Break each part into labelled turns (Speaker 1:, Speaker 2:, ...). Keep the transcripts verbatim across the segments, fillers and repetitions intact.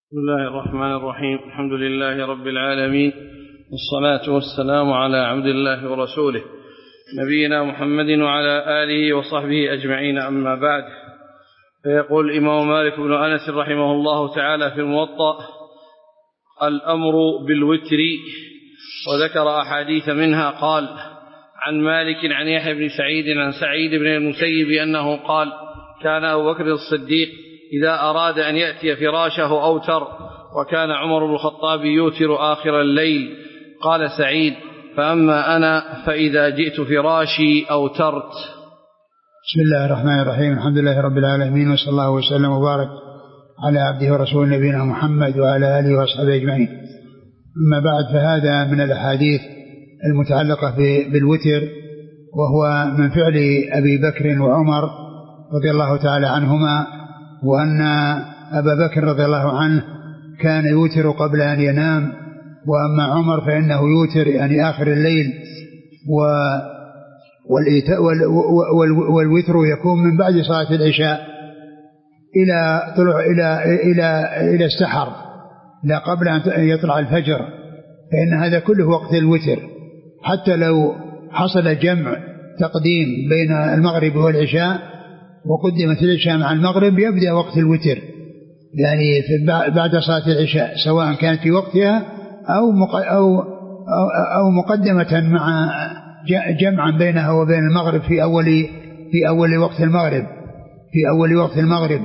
Speaker 1: بسم الله الرحمن الرحيم. الحمد لله رب العالمين، والصلاة والسلام على عبد الله ورسوله نبينا محمد وعلى آله وصحبه أجمعين، أما بعد. فيقول الإمام مالك بن أنس رحمه الله تعالى في الموطأ: الأمر بالوتر، وذكر أحاديث منها. قال: عن مالك عن يحيى بن سعيد عن سعيد بن المسيب أنه قال: كان أبو بكر الصديق إذا أراد أن يأتي فراشه أوتر، وكان عمر بن الخطاب يوتر آخر الليل. قال سعيد: فأما أنا فإذا جئت فراشي أوترت.
Speaker 2: بسم الله الرحمن الرحيم. الحمد لله رب العالمين، وصلى الله وسلم وبارك على عبده ورسوله نبينا محمد وعلى آله وأصحابه أجمعين. أما بعد، فهذا من الأحاديث المتعلقة بالوتر، وهو من فعل أبي بكر وعمر رضي الله تعالى عنهما، وأن أبا بكر رضي الله عنه كان يوتر قبل أن ينام، وأما عمر فإنه يوتر يعني آخر الليل. والوتر يكون من بعد صلاة العشاء إلى طلوع إلى إلى إلى السحر، لا قبل أن يطلع الفجر، فإن هذا كله وقت الوتر. حتى لو حصل جمع تقديم بين المغرب والعشاء وقدمت العشاء مع المغرب، يبدأ وقت الوتر يعني بعد صلاة العشاء، سواء كانت في وقتها أو أو أو مقدمة مع جمعا بينها وبين المغرب في أول في أول وقت المغرب في أول وقت المغرب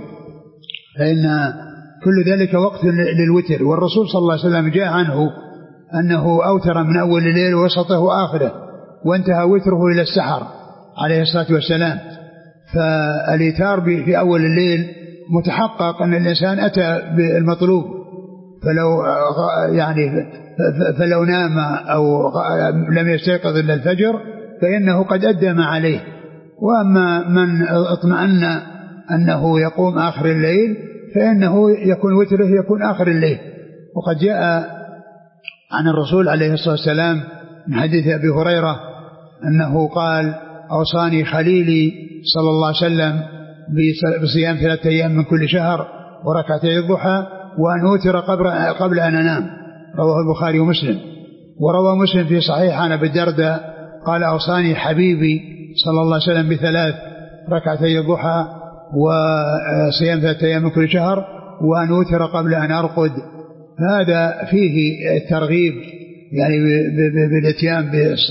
Speaker 2: فإن كل ذلك وقت للوتر. والرسول صلى الله عليه وسلم جاء عنه أنه أوتر من أول الليل ووسطه وآخره، وانتهى وتره إلى السحر عليه الصلاة والسلام. فالإيتار في أول الليل متحقق أن الإنسان أتى بالمطلوب، فلو يعني فلو نام أو لم يستيقظ إلا الفجر فإنه قد أدى ما عليه. وأما من اطمأن أنه يقوم آخر الليل فإنه يكون وتره يكون آخر الليل. وقد جاء عن الرسول عليه الصلاة والسلام من حديث أبي هريرة أنه قال: أوصاني خليلي صلى الله عليه وسلم بصيام ثلاثة أيام من كل شهر وركعتي الضحى وأن أوتر قبل أن أنام. رواه البخاري ومسلم. وروى مسلم في صحيح عن أبي الدرداء قال: أوصاني حبيبي صلى الله عليه وسلم بثلاث: ركعتي الضحى وصيام ثلاثة أيام من كل شهر وأن أوتر قبل أن أرقد. هذا فيه الترغيب يعني بالاتيان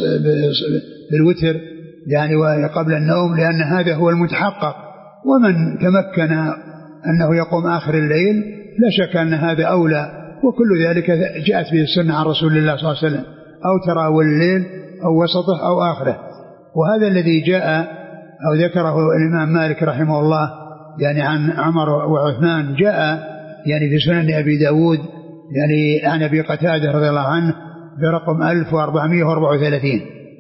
Speaker 2: بالوتر يعني قبل النوم، لأن هذا هو المتحقق. ومن تمكن أنه يقوم آخر الليل لا شك أن هذا أولى، وكل ذلك جاءت به السنة عن رسول الله صلى الله عليه وسلم: أوتر أول الليل أو وسطه أو آخره. وهذا الذي جاء أو ذكره الإمام مالك رحمه الله يعني عن عمر وعثمان جاء يعني في سنن أبي داود يعني عن أبي قتادة رضي الله عنه برقم ألف وأربعمائة وأربعة وثلاثين.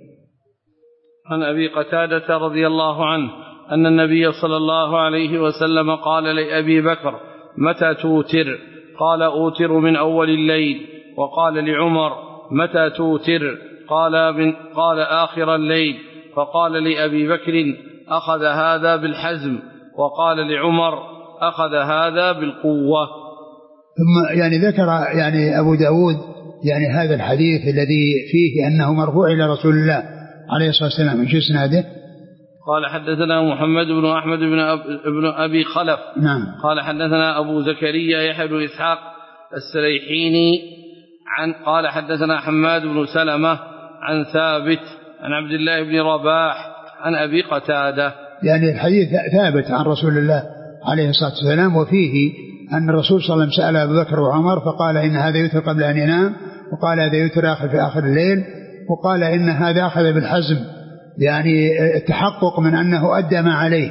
Speaker 1: عن أبي قتادة رضي الله عنه أن النبي صلى الله عليه وسلم قال لأبي بكر: متى توتر؟ قال: أوتر من أول الليل. وقال لعمر: متى توتر؟ قال, من قال آخر الليل. فقال لأبي بكر: أخذ هذا بالحزم. وقال لعمر: أخذ هذا بالقوة.
Speaker 2: ثم يعني ذكر يعني أبو داود يعني هذا الحديث الذي فيه أنه مرفوع إلى رسول الله عليه الصلاة والسلام. ايش اسناده؟
Speaker 1: قال: حدثنا محمد بن أحمد بن, أب... بن أبي خلف.
Speaker 2: نعم.
Speaker 1: قال: حدثنا أبو زكريا يحيى بن إسحاق السليحيني عن قال: حدثنا حماد بن سلمة عن ثابت عن عبد الله بن رباح عن أبي قتادة.
Speaker 2: يعني الحديث ثابت عن رسول الله عليه الصلاة والسلام، وفيه أن الرسول صلى الله عليه وسلم سأل أبو بكر وعمر فقال: إن هذا يوتر قبل أن ينام، وقال: هذا يوتر آخر في آخر الليل، وقال: إن هذا أخذ بالحزم، يعني التحقق من أنه أدى ما عليه،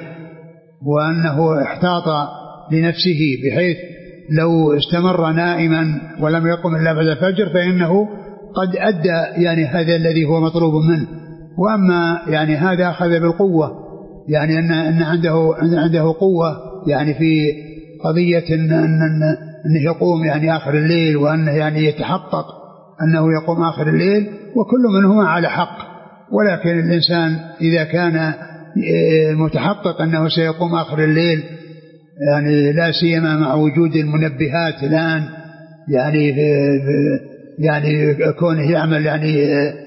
Speaker 2: وأنه احتاط لنفسه بحيث لو استمر نائما ولم يقم إلا بعد الفجر فإنه قد أدى يعني هذا الذي هو مطلوب منه. وأما يعني هذا أخذ بالقوة، يعني أن أن عنده عنده قوة يعني في قضية أن أنه يقوم يعني آخر الليل، وأنه يعني يتحقق أنه يقوم آخر الليل، وكل منهما على حق. ولكن الإنسان إذا كان متحقق أنه سيقوم آخر الليل يعني لا سيما مع وجود المنبهات الآن، يعني يعني كونه يعمل يعني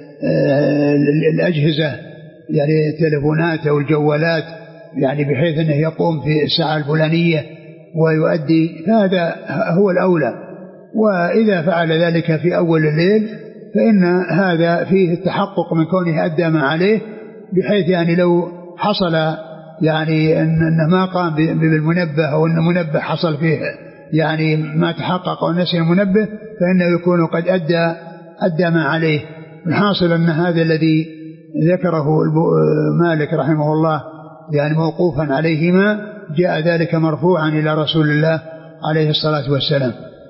Speaker 2: الأجهزة يعني التلفونات أو الجوالات يعني بحيث أنه يقوم في الساعة الفلانية ويؤدي، هذا هو الأولى. وإذا فعل ذلك في أول الليل فإن هذا فيه التحقق من كونه أدى ما عليه، بحيث يعني لو حصل يعني أنه ما قام بالمنبه أو أن المنبه حصل فيه يعني ما تحقق ونسي المنبه فإنه يكون قد أدى أدى ما عليه. الحاصل أن هذا الذي ذكره مالك رحمه الله يعني موقوفا عليهما، جاء ذلك مرفوعا إلى رسول الله عليه الصلاة والسلام.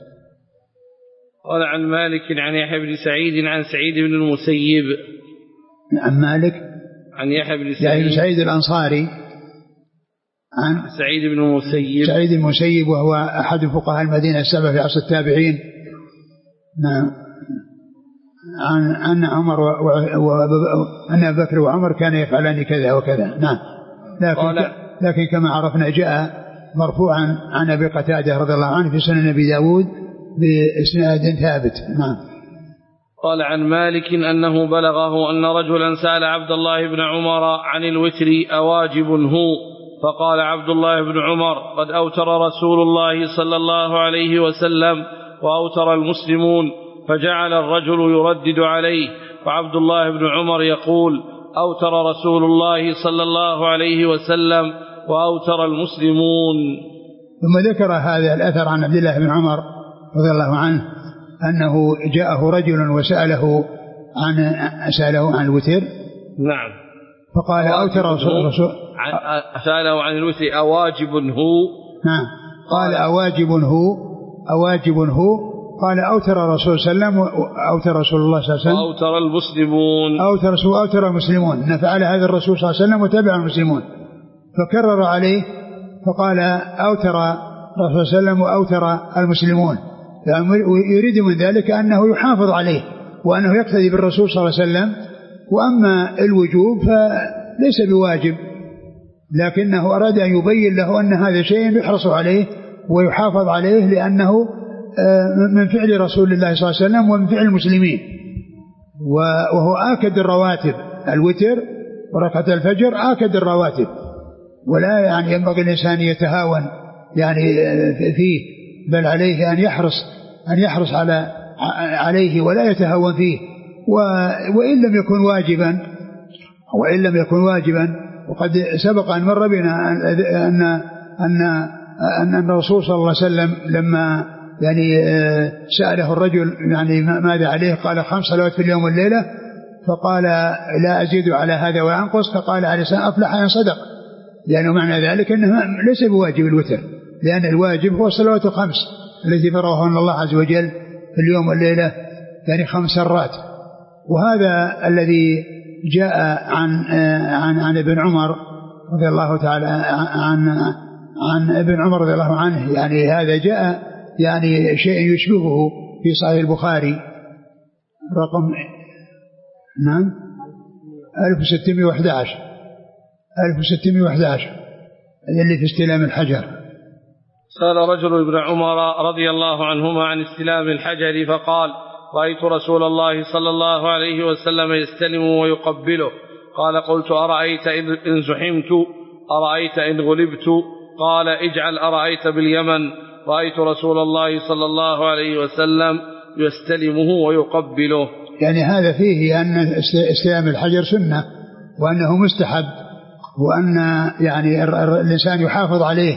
Speaker 1: قال عن مالك عن يحيى بن سعيد عن سعيد بن المسيب.
Speaker 2: عن مالك
Speaker 1: عن يحيى بن
Speaker 2: سعيد, يعني سعيد الأنصاري عن
Speaker 1: سعيد بن المسيب
Speaker 2: سعيد المسيب وهو أحد فقهاء المدينة السبع في عصر التابعين. نعم. عن أن عمر وأن أبي بكر وعمر كان يفعلان كذا وكذا. نعم. لكن, لكن كما عرفنا جاء مرفوعا عن أبي قتادة رضي الله عنه في سنن أبي داود بإسناد ثابت. نعم.
Speaker 1: قال عن مالك أنه بلغه أن رجلا سأل عبد الله بن عمر عن الوتر أواجب هو، فقال عبد الله بن عمر قد أوتر رسول الله صلى الله عليه وسلم وأوتر المسلمون، فجعل الرجل يردد عليه، وعبد الله بن عمر يقول أوتر رسول الله صلى الله عليه وسلم وأوتر المسلمون.
Speaker 2: ثم ذكر هذا الأثر عن عبد الله بن عمر رضي الله عنه أنه جاءه رجل وسأله عن سأله عن الوتر.
Speaker 1: نعم.
Speaker 2: فقال أوتر رسول
Speaker 1: سأله عن الوتر أواجب هو.
Speaker 2: نعم. قال أواجب هو أواجب هو قال أوتر رسول صلى الله عليه وسلم أوتر رسول الله صلى الله عليه وسلم
Speaker 1: أوتر المسلمون
Speaker 2: أوتر رسول أوتر المسلمون نفعل هذا الرسول صلى الله عليه وسلم وتبع المسلمون، فكرر عليه فقال أوتر رسول صلى الله عليه وسلم وأوتر المسلمون، يعني يريد من ذلك أنه يحافظ عليه وأنه يقتدي بالرسول صلى الله عليه وسلم. وأما الوجوب فليس بواجب، لكنه أراد أن يبين له أن هذا شيء يحرص عليه ويحافظ عليه، لأنه من فعل رسول الله صلى الله عليه وسلم ومن فعل المسلمين، وهو آكد الرواتب. الوتر وركعة الفجر آكد الرواتب، ولا يعني ينبغي الإنسان يتهاون يعني فيه، بل عليه أن يحرص أن يحرص على عليه ولا يتهاون فيه. وإن لم يكن واجبا وإن لم يكن واجبا وقد سبق أن مر بنا أن أن أن الرسول صلى الله عليه وسلم لما يعني سأله الرجل يعني ماذا عليه، قال خمس صلوات في اليوم والليلة، فقال لا أزيد على هذا ولا أنقص، فقال عليه السلام أفلح إن صدق، لأنه معنى ذلك أنه ليس بواجب الوتر، لأن الواجب هو الصلوات الخمس التي فرضهن الله عز وجل في اليوم والليلة، يعني خمس مرات. وهذا الذي جاء عن عن عن ابن عمر رضي الله تعالى عن عن ابن عمر رضي الله عنه، يعني هذا جاء يعني شيء يشبهه في صحيح البخاري رقم نعم ألف وستمائة وأحد عشر ألف وستمائة وأحد عشر اللي في استلام الحجر.
Speaker 1: سأل رجل ابن عمر رضي الله عنهما عن استلام الحجر فقال رأيت رسول الله صلى الله عليه وسلم يستلم ويقبله، قال قلت أرأيت إن زحمت أرأيت إن غلبت، قال اجعل أرأيت باليمن، رأيت رسول الله صلى الله عليه وسلم يستلمه ويقبله.
Speaker 2: يعني هذا فيه أن استلام الحجر سنة وأنه مستحب، وأن يعني الإنسان يحافظ عليه.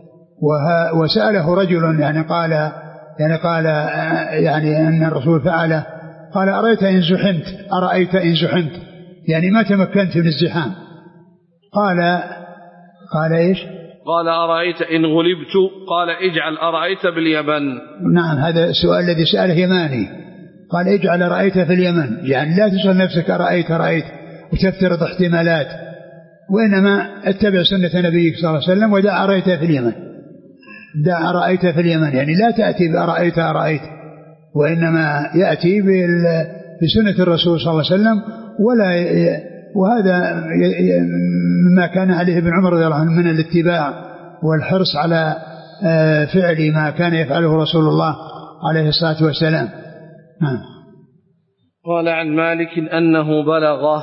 Speaker 2: وسأله رجل يعني قال يعني قال يعني أن الرسول فعله، قال أرأيت إن زحمت أرأيت إن زحمت، يعني ما تمكنت من الزحام. قال قال إيش؟
Speaker 1: قال أرأيت إن غلبت، قال اجعل أرأيت باليمن.
Speaker 2: نعم، هذا السؤال الذي سأله يماني، قال اجعل أرأيت في اليمن، يعني لا تسأل نفسك أرأيت أرأيت وتفترض احتمالات، وإنما اتبع سنة نبيك صلى الله عليه وسلم ودع أرأيت في اليمن، دع أرأيت في اليمن، يعني لا تأتي بأرأيت أرأيت، وإنما يأتي بسنة الرسول صلى الله عليه وسلم. ولا ي... وهذا ما كان عليه ابن عمر رضي الله عنه من الاتباع والحرص على فعل ما كان يفعله رسول الله عليه الصلاة والسلام. نعم.
Speaker 1: قال عن مالك أنه بلغه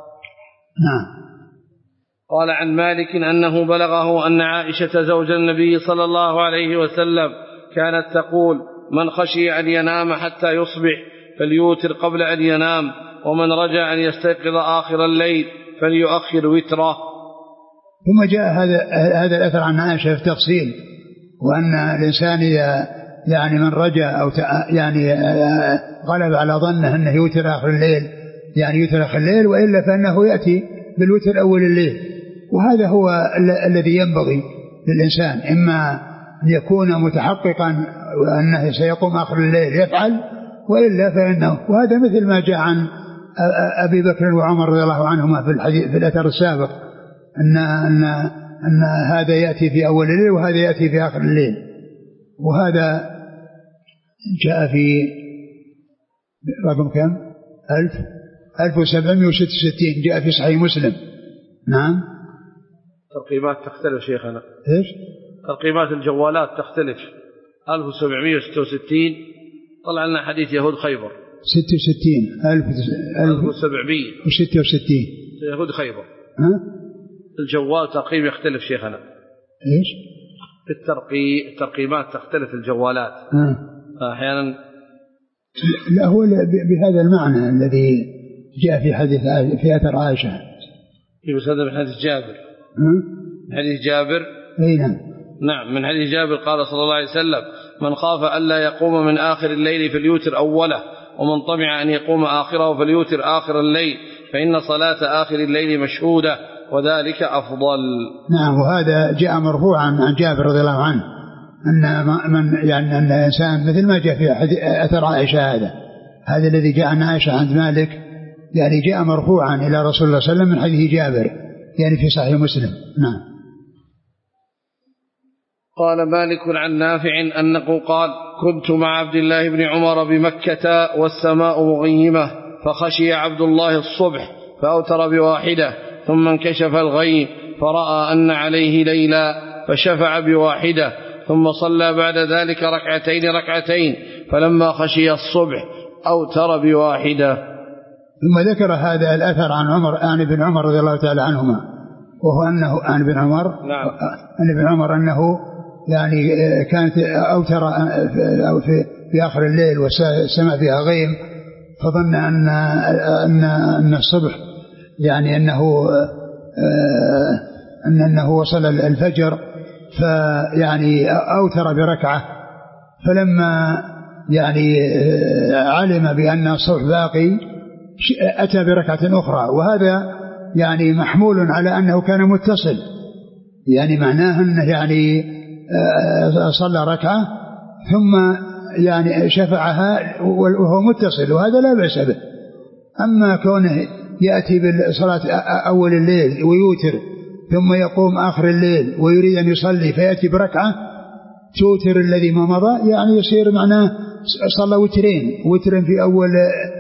Speaker 2: نعم.
Speaker 1: قال عن مالك أنه بلغه أن عائشة زوج النبي صلى الله عليه وسلم كانت تقول: من خشي أن ينام حتى يصبح فليوتر قبل أن ينام، ومن رجا أن يستيقظ آخر الليل فليؤخر وتره.
Speaker 2: ثم جاء هذا هذا الأثر عن عائشة في تفصيل، وأن الإنسان إذا يعني من رجا أو يعني غلب على ظنه أنه يوتر آخر الليل يعني يوتر آخر الليل، وإلا فإنه يأتي بالوتر أول الليل. وهذا هو الذي ينبغي للإنسان، إما أن يكون متحققا أنه سيقوم آخر الليل يفعل، وإلا فإنه، وهذا مثل ما جاء عن أبي بكر وعمر رضي الله عنهما في الحديث في الأثر السابق، أن أن أن هذا يأتي في أول الليل وهذا يأتي في آخر الليل. وهذا جاء في رقم كم؟ ألف ألف وسبعمائة وستة وستين، جاء في صحيح مسلم. نعم.
Speaker 1: ترقيمات تختلف شيخنا.
Speaker 2: إيش؟
Speaker 1: ترقيمات الجوالات تختلف. ألف وسبعمائة وستة وستين طلع لنا حديث يهود خيبر.
Speaker 2: ستة وستين ألف
Speaker 1: ألف وسبعمائة
Speaker 2: وستة وستين
Speaker 1: يهود خيبر.
Speaker 2: ها؟
Speaker 1: الجوال ترقيم يختلف شيخنا.
Speaker 2: إيش؟
Speaker 1: الترقيم الترقيمات تختلف الجوالات.
Speaker 2: ها.
Speaker 1: أحيانا.
Speaker 2: لا، هو بهذا المعنى الذي جاء في حديث في أثر عائشة.
Speaker 1: يبقى هذا من حديث جابر.
Speaker 2: ها؟
Speaker 1: حديث جابر.
Speaker 2: أي نعم.
Speaker 1: نعم، من حديث جابر قال صلى الله عليه وسلم: من خاف ألا يقوم من آخر الليل فليوتر أوله، ومن طمع أن يقوم آخره فليوتر آخر الليل، فإن صلاة آخر الليل مشهودة وذلك أفضل.
Speaker 2: نعم. وهذا جاء مرفوعا عن جابر رضي الله عنه أن من يعني أن الإنسان مثل ما جاء في أثر عائشة، هذا هذا الذي جاء عن عائشة عند مالك يعني جاء مرفوعا إلى رسول الله صلى الله عليه وسلم من حديث جابر يعني في صحيح مسلم. نعم.
Speaker 1: قال مالك عن نافع أنه قال: كنت مع عبد الله بن عمر بمكة والسماء مغيمة، فخشي عبد الله الصبح فأوتر بواحدة، ثم انكشف الغيم فرأى أن عليه ليلا فشفع بواحدة، ثم صلى بعد ذلك ركعتين ركعتين، فلما خشي الصبح أوتر بواحدة.
Speaker 2: ثم ذكر هذا الأثر عن عمر عن ابن عمر رضي الله تعالى عنهما، وهو أنه عن ابن عمر
Speaker 1: نعم.
Speaker 2: عن ابن عمر أنه يعني كانت أوتر في في آخر الليل والسماء فيها غيم، فظن أن أن أن الصبح يعني أنه أن أنه وصل الفجر، فيعني أوتر بركعة، فلما يعني علم بأن الصبح باقي أتى بركعة أخرى، وهذا يعني محمول على أنه كان متصل، يعني معناه أنه يعني صلى ركعة ثم يعني شفعها وهو متصل، وهذا لا بأس به. أما كونه يأتي بالصلاة أول الليل ويوتر ثم يقوم آخر الليل ويريد أن يصلي فيأتي بركعة توتر الذي ما مضى، يعني يصير معناه صلى وترين، وتر في أول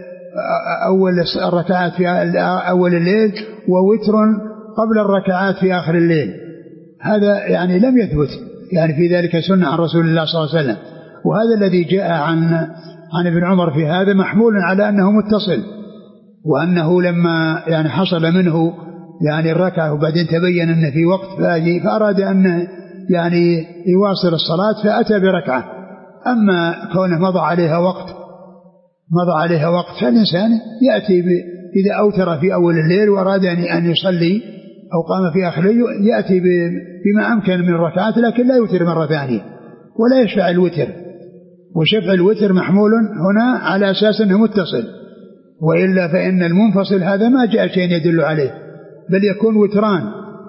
Speaker 2: أول الركعات في أول الليل ووتر قبل الركعات في آخر الليل. هذا يعني لم يثبت يعني في ذلك سنة عن رسول الله صلى الله عليه وسلم. وهذا الذي جاء عن عن ابن عمر في هذا محمول على أنه متصل، وأنه لما يعني حصل منه يعني الركعة وبعدين تبين أن في وقت فاجي فأراد أن يعني يواصل الصلاة فأتى بركعة. أما كونه مضى عليها وقت مضى عليها وقت فالإنسان يأتي إذا أوتر في أول الليل وأراد أن يصلي أو قام في آخر الليل يأتي بما أمكن من الركعات، لكن لا يوتر مرة ثانية ولا يشفع الوتر. وشفع الوتر محمول هنا على أساس أنه متصل، وإلا فإن المنفصل هذا ما جاء شيء يدل عليه، بل يكون وتران.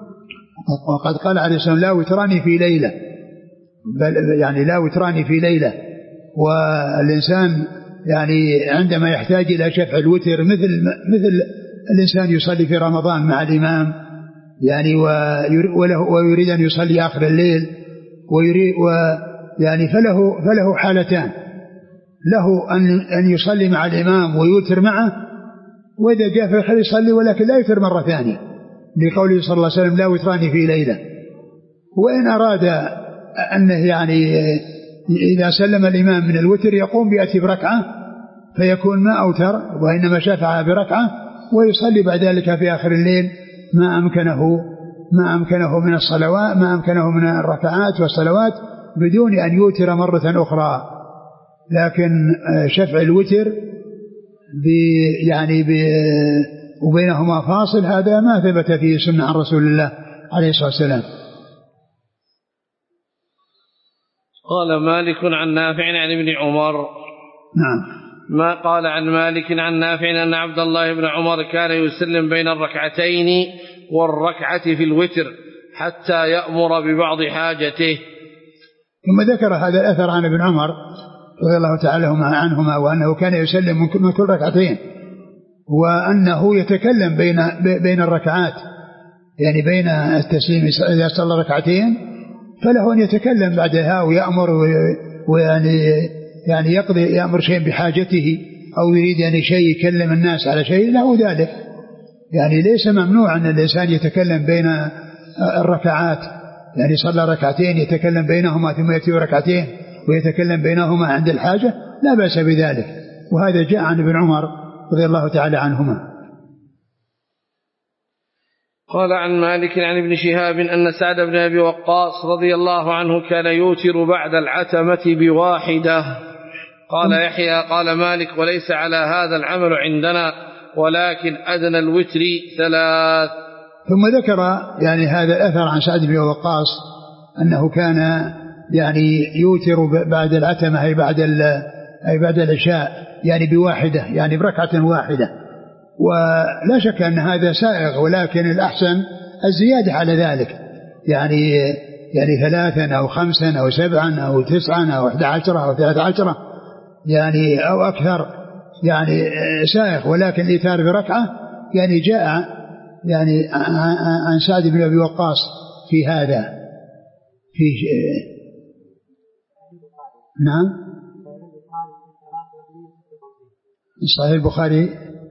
Speaker 2: وقد قال عليه الصلاة والسلام: لا وتراني في ليلة، بل يعني لا وتراني في ليلة. والإنسان يعني عندما يحتاج إلى شفع الوتر مثل مثل الإنسان يصلي في رمضان مع الإمام يعني ويريد أن يصلي آخر الليل ويريد ويعني فله فله حالتان: له أن أن يصلي مع الإمام ويوتر معه، وإذا جاء في الخير يصلي ولكن لا يوتر مرة ثانية، لقوله صلى الله عليه وسلم: لا وتراني في ليلة. وإن أراد أنه يعني إذا سلم الإمام من الوتر يقوم بيأتي بركعة فيكون ما أوتر وإنما شفع بركعة ويصلي بعد ذلك في آخر الليل ما أمكنه ما أمكنه من الصلوات ما أمكنه من الركعات والصلوات بدون أن يوتر مرة أخرى. لكن شفع الوتر يعني وبينهما فاصل هذا ما ثبت فيه سنة عن رسول الله عليه الصلاة والسلام.
Speaker 1: قال مالك عن نافع عن ابن عمر.
Speaker 2: نعم.
Speaker 1: ما قال عن مالك عن نافع أن عبد الله بن عمر كان يسلم بين الركعتين والركعة في الوتر حتى يأمر ببعض حاجته.
Speaker 2: ثم ذكر هذا الأثر عن ابن عمر رضي الله تعالى عنهما وأنه كان يسلم من كل ركعتين وأنه يتكلم بين بين الركعات يعني بين التسليم إذا صلى ركعتين فله أن يتكلم بعدها ويأمر ويعني يعني يقضي يأمر شيء بحاجته أو يريد أن شيء يكلم الناس على شيء له ذلك. يعني ليس ممنوع أن الإنسان يتكلم بين الركعات يعني صلى ركعتين يتكلم بينهما ثم يأتي ركعتين ويتكلم بينهما عند الحاجة لا بأس بذلك. وهذا جاء عن ابن عمر رضي الله تعالى عنهما.
Speaker 1: قال عن مالك عن ابن شهاب أن سعد بن أبي وقاص رضي الله عنه كان يوتر بعد العتمة بواحدة. قال يحيى قال مالك وليس على هذا العمل عندنا ولكن أدنى الوتر ثلاث.
Speaker 2: ثم ذكر يعني هذا الأثر عن سعد بن وقاص أنه كان يعني يوتر بعد العتمة أي بعد أي بعد العشاء يعني بواحدة يعني بركعة واحدة. ولا شك أن هذا سائغ ولكن الأحسن الزيادة على ذلك يعني يعني ثلاثا أو خمسا أو سبعا أو تسعا أو أحد عشرة أو ثلاث عشرة يعني أو أكثر يعني سائغ. ولكن الإيتار بركعة يعني جاء يعني عن سعد بن أبي وقاص في هذا في نعم صحيح البخاري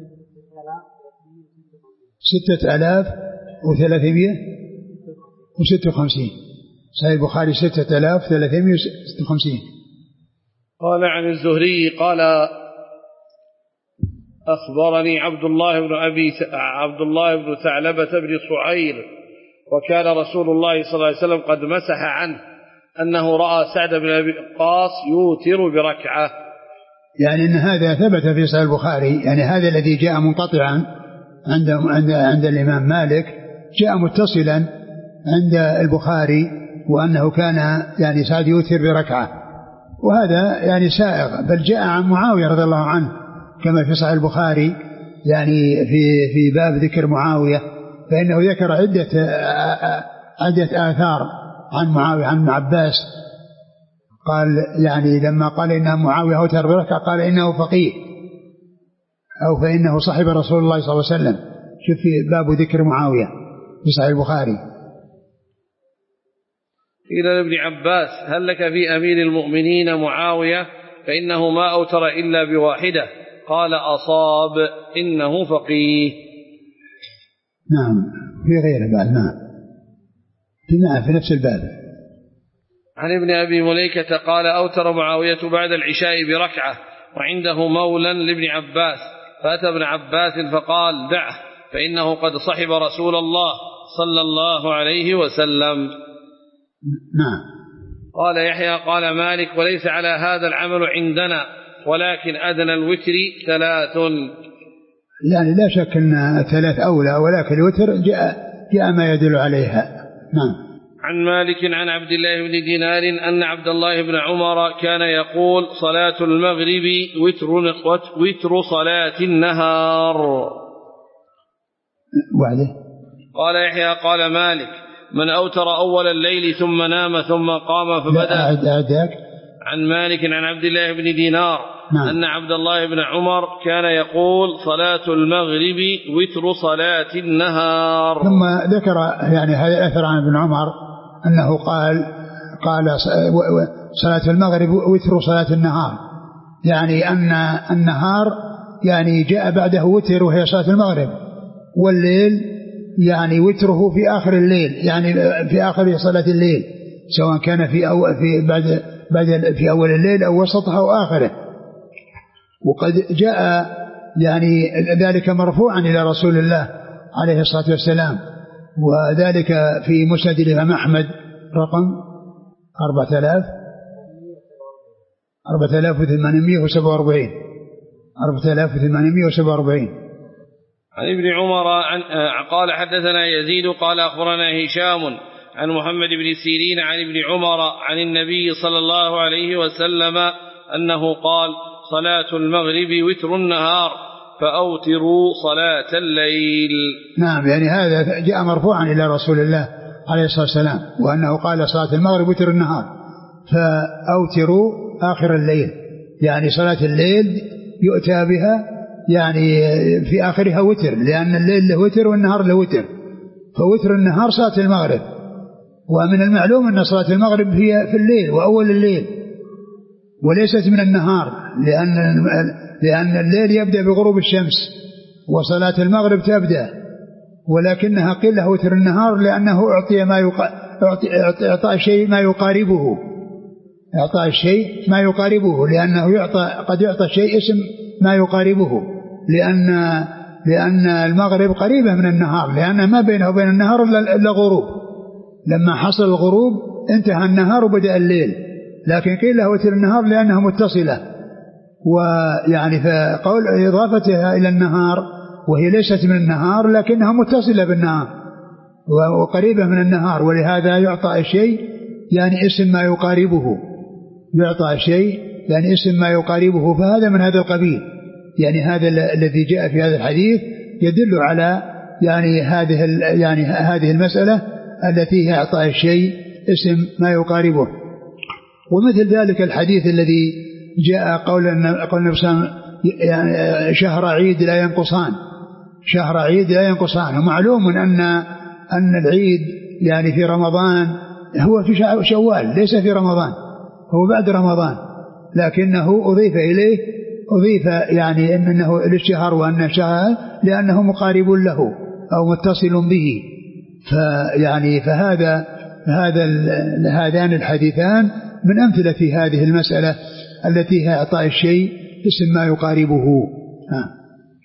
Speaker 2: ستة آلاف وثلاثمائة وستة وخمسين صحيح البخاري ستة آلاف ثلاثمائة وستة وخمسين.
Speaker 1: قال عن الزهري قال أخبرني عبد الله بن أبي عبد الله بن ثعلبة بن صعير وكان رسول الله صلى الله عليه وسلم قد مسح عنه أنه رأى سعد بن أبي وقاص يوتر بركعة.
Speaker 2: يعني أن هذا ثبت في صحيح البخاري يعني هذا الذي جاء منقطعا عند عند عند الإمام مالك جاء متصلا عند البخاري وأنه كان يعني سعد يوتر بركعة. وهذا يعني سائغ بل جاء عن معاوية رضي الله عنه كما في صحيح البخاري يعني في في باب ذكر معاوية فإنه ذكر عدة عدة آثار عن معاوية عن ابن عباس قال يعني لما قال إن معاوية أوتر بركعة قال إنه فقيه أو فإنه صاحب رسول الله صلى الله عليه وسلم. شوف في باب ذكر معاوية في صحيح البخاري.
Speaker 1: إلى ابن عباس هل لك في أمير المؤمنين معاوية فإنه ما أوتر إلا بواحدة قال أصاب إنه فقيه.
Speaker 2: نعم في غيره بعد نعم في, في نفس الباب.
Speaker 1: عن ابن أبي مليكة قال أوتر معاوية بعد العشاء بركعة وعنده مولا لابن عباس فأتى ابن عباس فقال دعه فإنه قد صحب رسول الله صلى الله عليه وسلم.
Speaker 2: نعم.
Speaker 1: قال يحيى قال مالك وليس على هذا العمل عندنا ولكن أدنى الوتر ثلاث.
Speaker 2: يعني لا شك أن ثلاث أولى ولكن الوتر جاء, جاء ما يدل عليها. نعم.
Speaker 1: عن مالك عن عبد الله بن دينار أن عبد الله بن عمر كان يقول صلاة المغرب وتر, وتر صلاة النهار.
Speaker 2: وعليه
Speaker 1: قال يحيى قال مالك من أوتر أول الليل ثم نام ثم قام فبدأ. عن مالك عن عبد الله بن دينار نعم. أن عبد الله بن عمر كان يقول صلاة المغرب وتر صلاة النهار.
Speaker 2: ثم ذكر يعني هذا الأثر عن ابن عمر أنه قال قال صلاة المغرب وتر صلاة النهار يعني أن النهار يعني جاء بعده وتر وهي صلاة المغرب والليل يعني وتره في آخر الليل، يعني في آخر صلاة الليل، سواء كان في أو في بعد بعد في أول الليل أو وسطه أو آخره. وقد جاء يعني ذلك مرفوعا إلى رسول الله عليه الصلاة والسلام، وذلك في مسند الإمام أحمد رقم أربعة آلاف أربعة آلاف وثمانمائة وسبعة وأربعين أربعة آلاف وثمانمائة وسبعة وأربعين.
Speaker 1: عن ابن عمر عن قال حدثنا يزيد قال أخبرنا هشام عن محمد بن سيرين عن ابن عمر عن النبي صلى الله عليه وسلم أنه قال صلاة المغرب وتر النهار فأوتروا صلاة الليل.
Speaker 2: نعم، يعني هذا جاء مرفوعا إلى رسول الله عليه الصلاة والسلام، وأنه قال صلاة المغرب وتر النهار فأوتروا آخر الليل، يعني صلاة الليل يؤتى بها يعني في آخرها وتر، لأن الليل له وتر والنهار له وتر، فوتر النهار صلاة المغرب. ومن المعلوم أن صلاة المغرب هي في الليل وأول الليل وليست من النهار، لأن لأن الليل يبدأ بغروب الشمس وصلاة المغرب تبدأ، ولكنها قيل له وتر النهار لأنه أعطي ما يقا... أعطى شيء ما يقاربه أعطى الشيء ما يقاربه لأنه يعطى قد يعطى شيء اسم ما يقاربه، لأن لأن المغرب قريبة من النهار، لأن ما بينه وبين النهار إلا غروب. لما حصل الغروب انتهى النهار وبدأ الليل، لكن قيل له وتر النهار لأنها متصلة، ويعني فقول إضافتها إلى النهار وهي ليست من النهار لكنها متصلة بالنهار وقريبة من النهار، ولهذا يعطى الشيء يعني اسم ما يقاربه يعطى شيء يعني اسم ما يقاربه، فهذا من هذا القبيل. يعني هذا الذي جاء في هذا الحديث يدل على يعني هذه يعني هذه المسألة التي هي إعطاء الشيء اسم ما يقاربه. ومثل ذلك الحديث الذي جاء قول النبي صلى الله عليه وسلم يعني شهر عيد لا ينقصان شهر عيد لا ينقصان. ومعلوم أن أن العيد يعني في رمضان هو في شوال ليس في رمضان، هو بعد رمضان، لكنه أضيف إليه أضيف يعني أنه للشهر وأن شهر لأنه مقارب له أو متصل به. فيعني فهذا هذا هذان الحديثان من أمثلة هذه المسألة التي هي إعطاء الشيء اسم ما يقاربه. ها.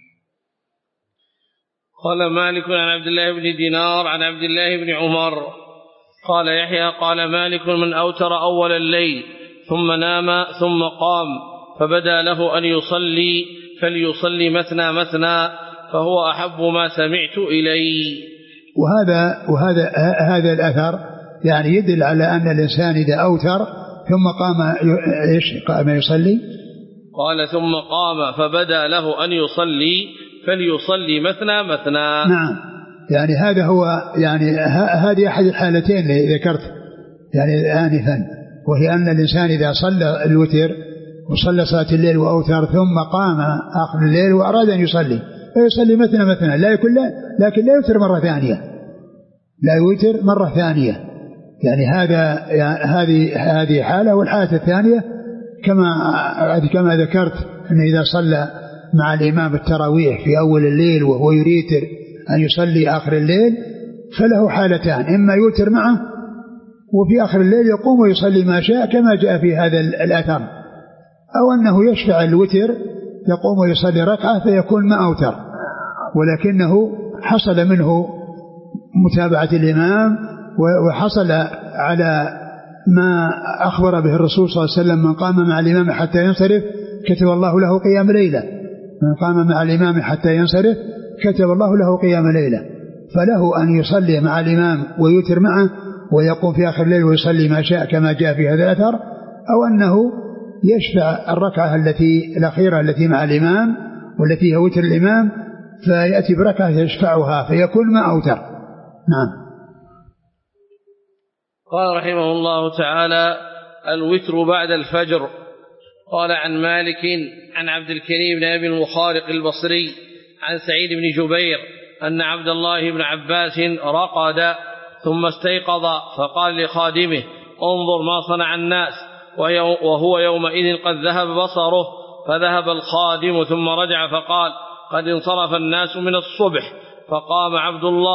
Speaker 1: قال مالك عن عبد الله بن دينار عن عبد الله بن عمر قال يحيى قال مالك من أوتر أول الليل ثم نام ثم قام فبدا له أن يصلي فليصلي مثنى مثنى فهو أحب ما سمعت إلي.
Speaker 2: وهذا وهذا هذا الأثر يعني يدل على أن الإنسان إذا أوتر ثم قام إيش قام يصلي
Speaker 1: قال ثم قام فبدا له أن يصلي فليصلي مثنى مثنى.
Speaker 2: نعم، يعني هذا هو يعني هذه أحد الحالتين اللي ذكرت يعني آنفا، وهي أن الإنسان إذا صلى الوتر وصلى صلاة الليل وأوتر ثم قام آخر الليل وأراد أن يصلي فيصلي مثنى مثنى، لا يكون لا لكن لا يوتر مرة ثانية لا يوتر مرة ثانية. يعني هذا يعني هذه هذه حالة. والحالة الثانية كما كما ذكرت أن إذا صلى مع الإمام التراويح في أول الليل وهو يريد أن يصلي آخر الليل فله حالتان، إما يوتر معه وفي آخر الليل يقوم ويصلي ما شاء كما جاء في هذا الأثر، أو أنه يشفع الوتر يقوم ويصلي ركعة فيكون ما أوتر، ولكنه حصل منه متابعة الإمام وحصل على ما أخبر به الرسول صلى الله عليه وسلم من قام مع الإمام حتى ينصرف كتب الله له قيام ليلة، من قام مع الإمام حتى ينصرف كتب الله له قيام ليلة. فله أن يصلي مع الإمام ويوتر معه ويقوم في آخر الليل ويصلي ما شاء كما جاء في هذا الأثر، أو أنه يشفع الركعة التي الأخيرة التي مع الإمام والتي هي وتر الإمام فيأتي بركعة يشفعها فيكون ما أوتر. نعم.
Speaker 1: قال رحمه الله تعالى الوتر بعد الفجر. قال عن مالك عن عبد الكريم بن أبي المخارق البصري عن سعيد بن جبير أن عبد الله بن عباس رقد ثم استيقظ فقال لخادمه انظر ما صنع الناس، وهو يومئذ قد ذهب بصره، فذهب الخادم ثم رجع فقال قد انصرف الناس من الصبح، فقام عبد الله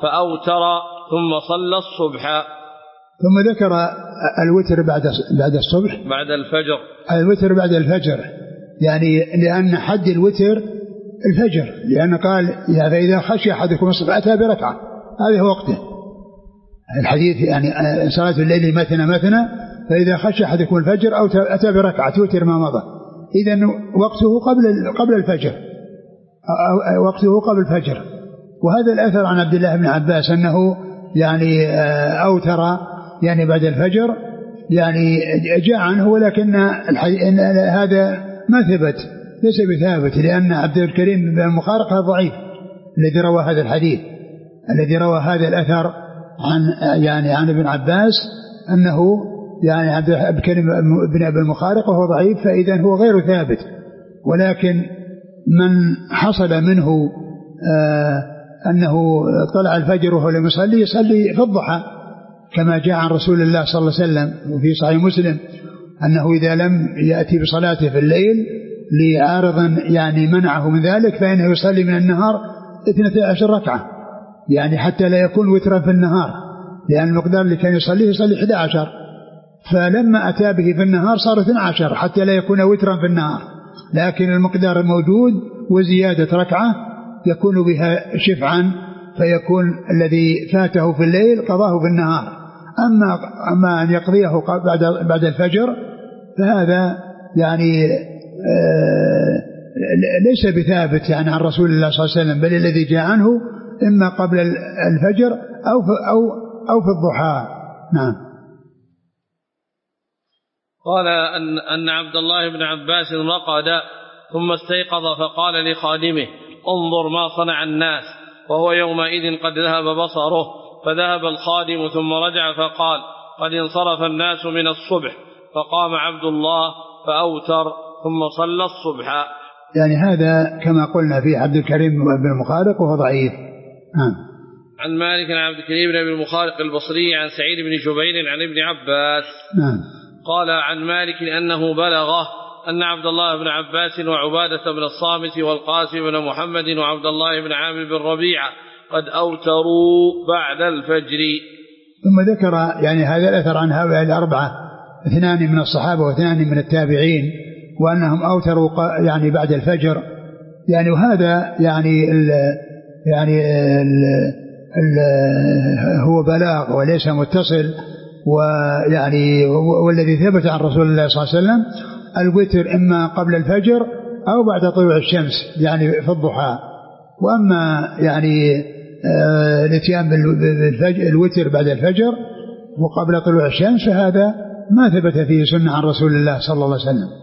Speaker 1: فأوتر ثم صلى الصبح.
Speaker 2: ثم ذكر الوتر بعد بعد الصبح
Speaker 1: بعد الفجر،
Speaker 2: الوتر بعد الفجر، يعني لأن حد الوتر الفجر، لأن قال فإذا خشي أحدكم الصبح أتى بركعة، هذا هو وقته الحديث، يعني صلاة الليل مثنى مثنى، فإذا خشي أحدكم الفجر أو أتى بركعة توتر ما مضى. إذن وقته قبل قبل الفجر، وقته قبل الفجر. وهذا الأثر عن عبد الله بن عباس أنه يعني أوتر يعني بعد الفجر، يعني جاء عنه، ولكن هذا ما ثبت، ليس بثابت، لأن عبد الكريم بن المخارق ضعيف الذي روى هذا الحديث، الذي روى هذا الأثر عن يعني عن ابن عباس أنه يعني عبد الكريم بن أبي المخارق وهو ضعيف، فإذا هو غير ثابت. ولكن من حصل منه آه أنه طلع الفجر وهو لم يصلي، يصلي في الضحى كما جاء عن رسول الله صلى الله عليه وسلم وفي صحيح مسلم أنه إذا لم يأتي بصلاته في الليل لعارض يعني منعه من ذلك فإنه يصلي من النهار اثنتي عشر ركعة، يعني حتى لا يكون وترا في النهار، لأن المقدار اللي كان يصليه يصلي إحدى عشر، فلما أتى به في النهار صار اثني عشر حتى لا يكون وترا في النهار، لكن المقدار موجود وزيادة ركعة يكون بها شفعا، فيكون الذي فاته في الليل قضاه في النهار. أما أما أن يقضيه بعد بعد الفجر فهذا يعني آه ليس بثابت يعني عن رسول الله صلى الله عليه وسلم، بل الذي جاء عنه إما قبل الفجر أو في أو أو في الضحى. نعم.
Speaker 1: قال أن أن عبد الله بن عباس رقد ثم استيقظ فقال لخادمه انظر ما صنع الناس، وهو يومئذ قد ذهب بصره، فذهب الخادم ثم رجع فقال قد انصرف الناس من الصبح، فقام عبد الله فأوتر ثم صلى الصبح.
Speaker 2: يعني هذا كما قلنا في عبد الكريم بن المخارق وهو ضعيف. نعم.
Speaker 1: عن مالك عن عبد الكريم بن المخارق البصري عن سعيد بن جبير عن ابن عباس.
Speaker 2: نعم.
Speaker 1: قال عن مالك أنه بلغه أن عبد الله بن عباس وعبادة بن الصامت والقاسم بن محمد وعبد الله بن عامر بن ربيعة قد أوتروا بعد الفجر.
Speaker 2: ثم ذكر يعني هذا الأثر عن هؤلاء الأربعة، اثنان من الصحابة واثنان من التابعين، وأنهم أوتروا يعني بعد الفجر، يعني وهذا يعني ال يعني ال ال هو بلاغ وليس متصل، ويعني والذي ثبت عن رسول الله صلى الله عليه وسلم الوتر إما قبل الفجر أو بعد طلوع الشمس يعني في الضحى. وأما يعني الاتيان بالفجر الوتر بعد الفجر وقبل طلوع الشمس فهذا ما ثبت فيه سنة عن رسول الله صلى الله عليه وسلم.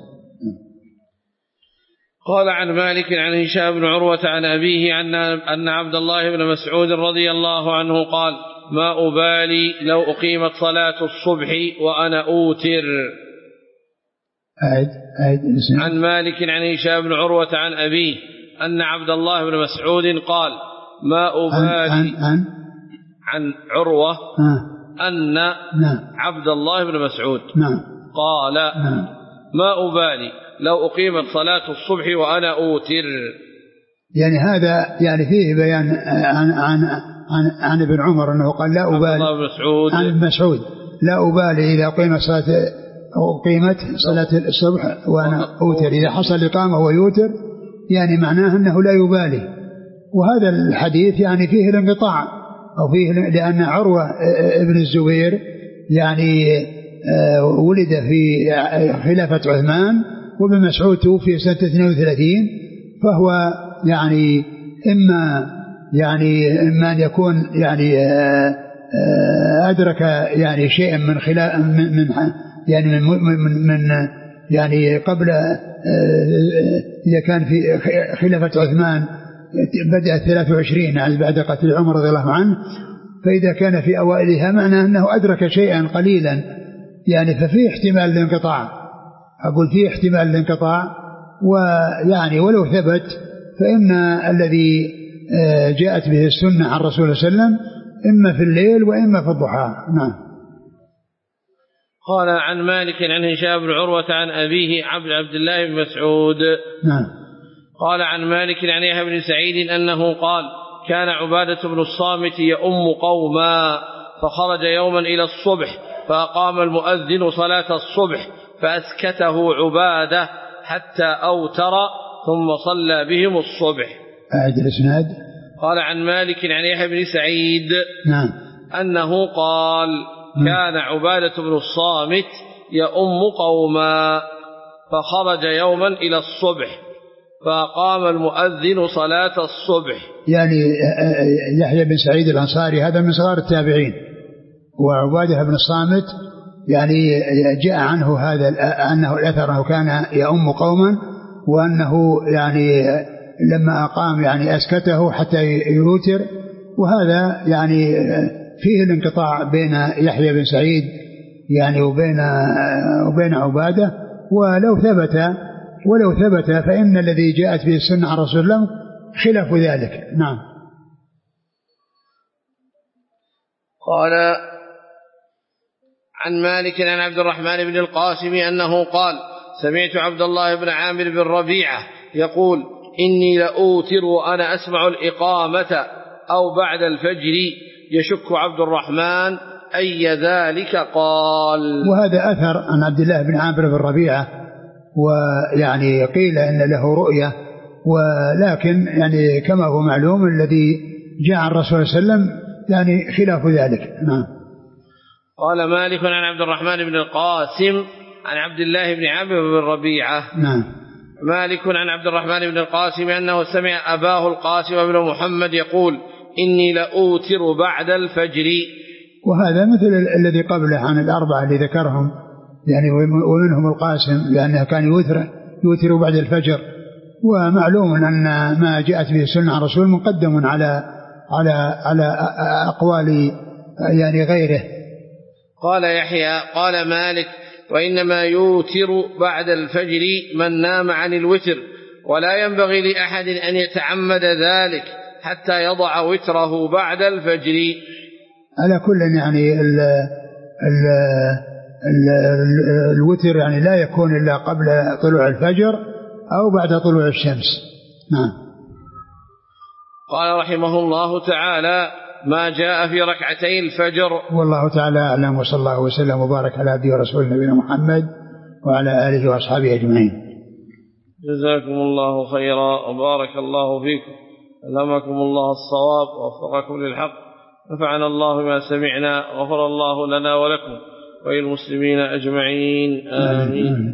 Speaker 1: قال عن مالك عن هشام بن عروة عن أبيه أن أن عبد الله بن مسعود رضي الله عنه قال ما أبالي لو أقيمت صلاة الصبح وأنا أوتر.
Speaker 2: أعد أعد
Speaker 1: عن مالك عن هشام بن عروة عن أبيه أن عبد الله بن مسعود قال ما أبالي
Speaker 2: عن, عن,
Speaker 1: عن عروة
Speaker 2: آه
Speaker 1: أن
Speaker 2: نعم
Speaker 1: عبد الله بن مسعود
Speaker 2: نعم
Speaker 1: قال
Speaker 2: نعم
Speaker 1: ما أبالي لو أقيمت صلاة الصبح وأنا أوتر.
Speaker 2: يعني هذا يعني فيه بيان عن عن عن, عن ابن عمر أنه قال لا أبالي عن ابن مسعود لا أبالي إذا أقيمت صلاة أقيمت صلاة الصبح وأنا أوتر، إذا حصل إقامة ويوتر يعني معناه أنه لا يبالي. وهذا الحديث يعني فيه الانقطاع أو فيه، لأن عروة ابن الزبير يعني ولد في خلافة عثمان، وابن مسعود توفي سنة اثنين وثلاثين، فهو يعني إما يعني إما أن يكون يعني أدرك يعني شيئا من خلاف من يعني من من, من يعني قبل إذا كان في خلافة عثمان بدأت ثلاثة وعشرين يعني بعد قتل عمر رضي الله عنه، فإذا كان في أوائلها معناه أنه أدرك شيئا قليلا يعني ففي احتمال الانقطاع، أقول فيه احتمال الانقطاع. ويعني ولو ثبت فإن الذي جاءت به السنة عن رسول الله صلى الله عليه وسلم إما في الليل وإما في الضحى. نعم.
Speaker 1: قال عن مالك عن هشام بن عروة عن أبيه عبد الله بن مسعود.
Speaker 2: نعم.
Speaker 1: قال عن مالك عن يحيى بن سعيد أنه قال كان عبادة بن الصامت يؤم قوما فخرج يوما إلى الصبح فأقام المؤذن صلاة الصبح فأسكته عبادة حتى أوتر ثم صلى بهم الصبح.
Speaker 2: أعد الإسناد.
Speaker 1: قال عن مالك عن يحيى بن سعيد
Speaker 2: نعم
Speaker 1: أنه قال كان عبادة بن الصامت يؤم قوما فخرج يوما إلى الصبح فقام المؤذن صلاة الصبح.
Speaker 2: يعني يحيى بن سعيد الأنصاري هذا من صغار التابعين، وعبادة بن الصامت يعني جاء عنه هذا أنه الأثر أنه كان يؤم قوما، وأنه يعني لما أقام يعني أسكته حتى يوتر، وهذا يعني فيه الانقطاع بين يحيى بن سعيد يعني وبين وبين عبادة. ولو ثبت ولو ثبت فإن الذي جاءت به السنة عن رسول الله خلاف ذلك. نعم.
Speaker 1: قال عن مالك عن عبد الرحمن بن القاسم أنه قال سمعت عبد الله بن عامر بن ربيعة يقول إني لأوتر وأنا أسمع الإقامة أو بعد الفجر يشك عبد الرحمن أي ذلك قال.
Speaker 2: وهذا أثر عن عبد الله بن عامر بن ربيعة، ويعني قيل إن له رؤية، ولكن يعني كما هو معلوم الذي جاء عن الرسول صلى الله عليه وسلم يعني خلاف ذلك. نعم.
Speaker 1: قال مالك عن عبد الرحمن بن القاسم عن عبد الله بن عامر بن ربيعة.
Speaker 2: نعم.
Speaker 1: مالك عن عبد الرحمن بن القاسم أنه سمع أباه القاسم بن محمد يقول إني لأوتر بعد الفجر.
Speaker 2: وهذا مثل الذي قبله عن الأربعة اللي ذكرهم يعني، ومنهم القاسم لأنه كان يوتر يوتر بعد الفجر، ومعلوم أن ما جاءت به السنة عن الرسول مقدم على على على أقوال يعني غيره.
Speaker 1: قال يحيى قال مالك وإنما يوتر بعد الفجر من نام عن الوتر، ولا ينبغي لأحد أن يتعمد ذلك حتى يضع وتره بعد الفجر.
Speaker 2: على كل يعني ال ال ال الوتر يعني لا يكون إلا قبل طلوع الفجر أو بعد طلوع الشمس. نعم.
Speaker 1: قال رحمه الله تعالى ما جاء في ركعتي الفجر.
Speaker 2: والله تعالى أعلم، وصلى الله وسلم وبارك على عبده ورسوله نبينا محمد وعلى آله وأصحابه أجمعين.
Speaker 1: جزاكم الله خيرا وبارك الله فيكم، ألهمكم الله الصواب ووفقكم للحق، نفعنا الله بما سمعنا، غفر الله لنا ولكم وللمسلمين أجمعين آمين.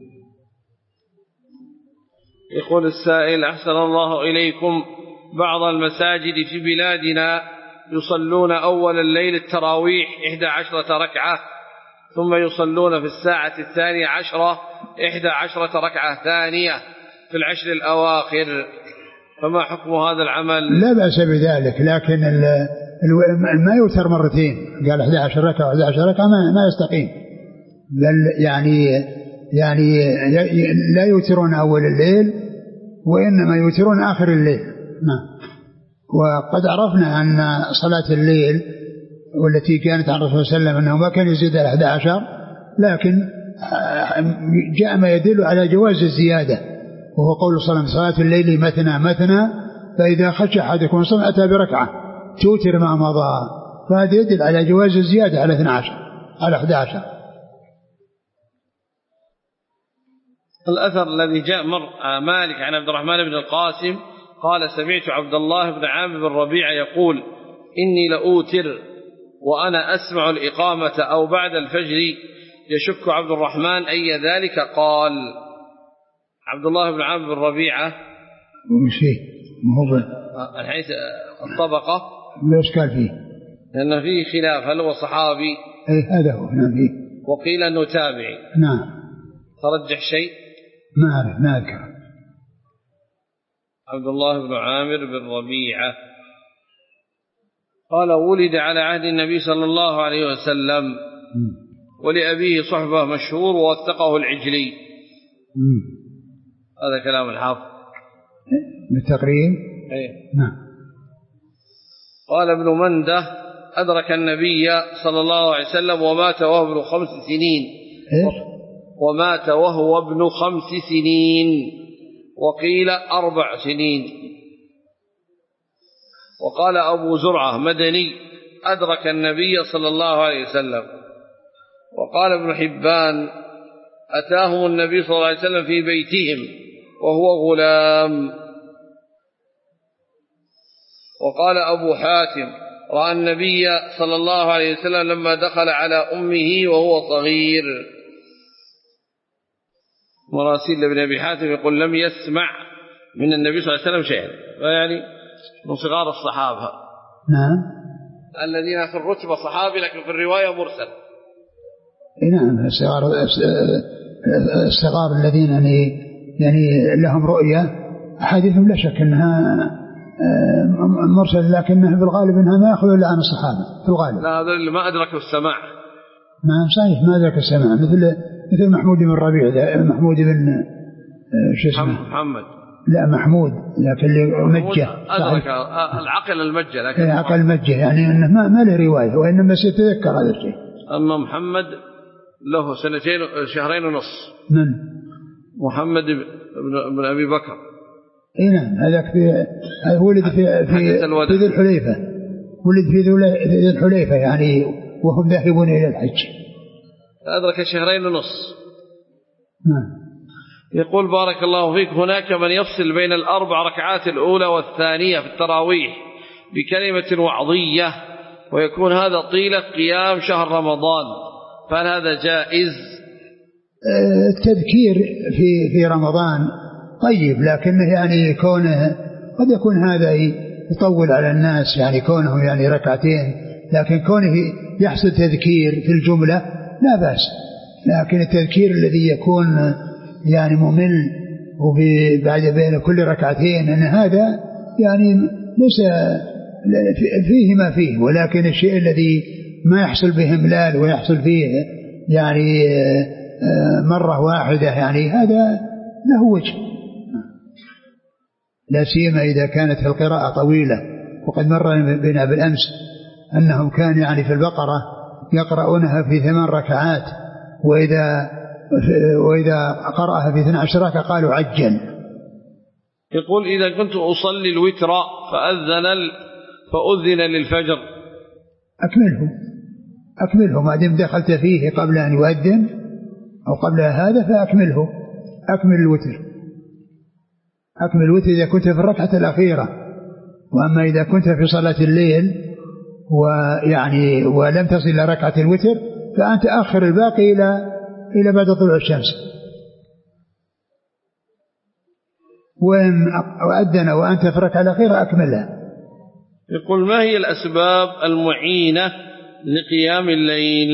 Speaker 1: يقول السائل أحسن الله إليكم، بعض المساجد في بلادنا يصلون أول الليل التراويح إحدى عشرة ركعة، ثم يصلون في الساعة الثانية عشرة إحدى عشرة ركعة ثانية في العشر الأواخر، فما حكم هذا العمل؟
Speaker 2: لا بأس بذلك، لكن ما يوتر مرتين، قال إحدى عشرة ركعة وإحدى عشرة ركعة ما يستقيم، بل يعني يعني لا يوترون أول الليل وإنما يوترون آخر الليل. نعم. وقد عرفنا أن صلاة الليل والتي كانت عن الرسول صلى الله عليه وسلم أنه ما كان يزيد على أحد عشر، لكن جاء ما يدل على جواز الزيادة، وهو قول صلى الله عليه وسلم صلاة الليل مثنى مثنى فإذا خشى أحدكم الصلاة أتى بركعة توتر ما مضى، فهذا يدل على جواز الزيادة على اثني عشر على أحد عشر.
Speaker 1: الأثر الذي جاء مر مالك عن عبد الرحمن بن القاسم قال سمعت عبد الله بن عامر بن ربيعة يقول إني لأوتر وأنا أسمع الإقامة أو بعد الفجر يشك عبد الرحمن أي ذلك قال. عبد الله بن عامر بن ربيعة
Speaker 2: وش فيه؟ ما هو
Speaker 1: حيث الطبقة
Speaker 2: لا إشكال فيه،
Speaker 1: لأن فيه خلاف هل هو صحابي؟
Speaker 2: إيه هذا هو. نعم فيه.
Speaker 1: وقيل أنه تابعي.
Speaker 2: نعم.
Speaker 1: ترجح شيء؟
Speaker 2: ما أعرف ما أذكر.
Speaker 1: عبد الله بن عامر بن ربيعة قال ولد على عهد النبي صلى الله عليه وسلم، ولأبيه صحبة مشهور ووثقه العجلي.
Speaker 2: مم.
Speaker 1: هذا كلام الحافظ
Speaker 2: بالتقريب.
Speaker 1: أيه.
Speaker 2: نعم.
Speaker 1: قال ابن منده أدرك النبي صلى الله عليه وسلم ومات وهو ابن خمس سنين.
Speaker 2: إيه؟
Speaker 1: ومات وهو ابن خمس سنين، وقيل أربع سنين. وقال أبو زرعة مدني أدرك النبي صلى الله عليه وسلم. وقال ابن حبان أتاهم النبي صلى الله عليه وسلم في بيتهم وهو غلام. وقال أبو حاتم رأى النبي صلى الله عليه وسلم لما دخل على أمه وهو صغير. مراسيل لابن أبي حاتم يقول لم يسمع من النبي صلى الله عليه وسلم شيئا، يعني من صغار الصحابة.
Speaker 2: نعم.
Speaker 1: الذين في الرتبة صحابي لكن في الرواية مرسل.
Speaker 2: نعم. الصغار الصغار الذين يعني يعني لهم رؤية أحاديثهم لا شك أنها مرسل، لكنها في الغالب أنها ما يأخذ إلا عن الصحابة في الغالب.
Speaker 1: لا هذا اللي ما أدركوا السماع.
Speaker 2: نعم صحيح ما أدرك السماع، مثل مثل محمود بن ربيع، محمود بن شو اسمه
Speaker 1: محمد
Speaker 2: لا محمود لكن اللي مجة
Speaker 1: أدرك العقل المجة، لكن
Speaker 2: العقل المجة يعني أنه ما, ما له رواية وإنما سيتذكر هذا الشيء.
Speaker 1: أما محمد له سنتين شهرين ونص.
Speaker 2: من
Speaker 1: محمد بن أبي بكر.
Speaker 2: إيه نعم هذاك في ولد في في في ذي الحليفة، ولد في ذي الحليفة يعني وهم ذاهبون إلى الحج.
Speaker 1: أدرك شهرين ونص.
Speaker 2: نعم.
Speaker 1: يقول بارك الله فيك هناك من يفصل بين الأربع ركعات الأولى والثانية في التراويح بكلمة وعظية ويكون هذا طيلة قيام شهر رمضان، فهل هذا جائز؟
Speaker 2: التذكير في في رمضان طيب، لكنه يعني كونه قد يكون هذا يطول على الناس، يعني كونه يعني ركعتين، لكن كونه يحصل تذكير في الجملة لا بأس. لكن التذكير الذي يكون يعني ممل وبعد بين كل ركعتين أن هذا يعني ليس فيه ما فيه، ولكن الشيء الذي ما يحصل به إملال ويحصل فيه يعني مرة واحدة يعني هذا له وجه، لا سيما إذا كانت القراءة طويلة. وقد مر بنا بالأمس أنهم كان يعني في البقرة يقرؤونها في ثمان ركعات، وإذا وإذا قرأها في اثنتي عشرة ركعة قالوا عجل.
Speaker 1: يقول إذا كنت أصلي الوتر فأذن فأذن للفجر
Speaker 2: أكمله أكمله ما دام دخلت فيه قبل أن يؤذن أو قبل هذا فأكمله، أكمل الوتر أكمل الوتر إذا كنت في الركعة الأخيرة. وأما إذا كنت في صلاة الليل ويعني ولم تصل إلى ركعة الوتر فأنت أخر الباقي إلى إلى بعد طلوع الشمس. وإن أذن وأنت في الركعة الأخيرة أكملها.
Speaker 1: يقول ما هي الأسباب المعينة لقيام الليل؟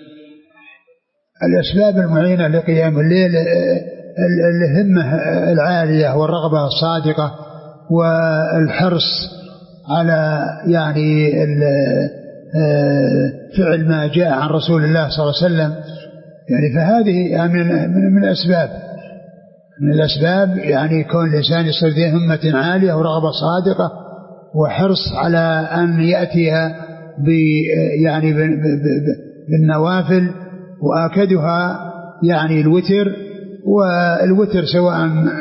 Speaker 2: الأسباب المعينة لقيام الليل الهمة العالية والرغبة الصادقة والحرص على يعني فعل ما جاء عن رسول الله صلى الله عليه وسلم، يعني فهذه يعني من الأسباب من الأسباب يعني يكون الإنسان يصير ذي همة عالية ورغبة صادقة وحرص على أن يأتي ب يعني بالنوافل، وآكدها يعني الوتر. والوتر سواء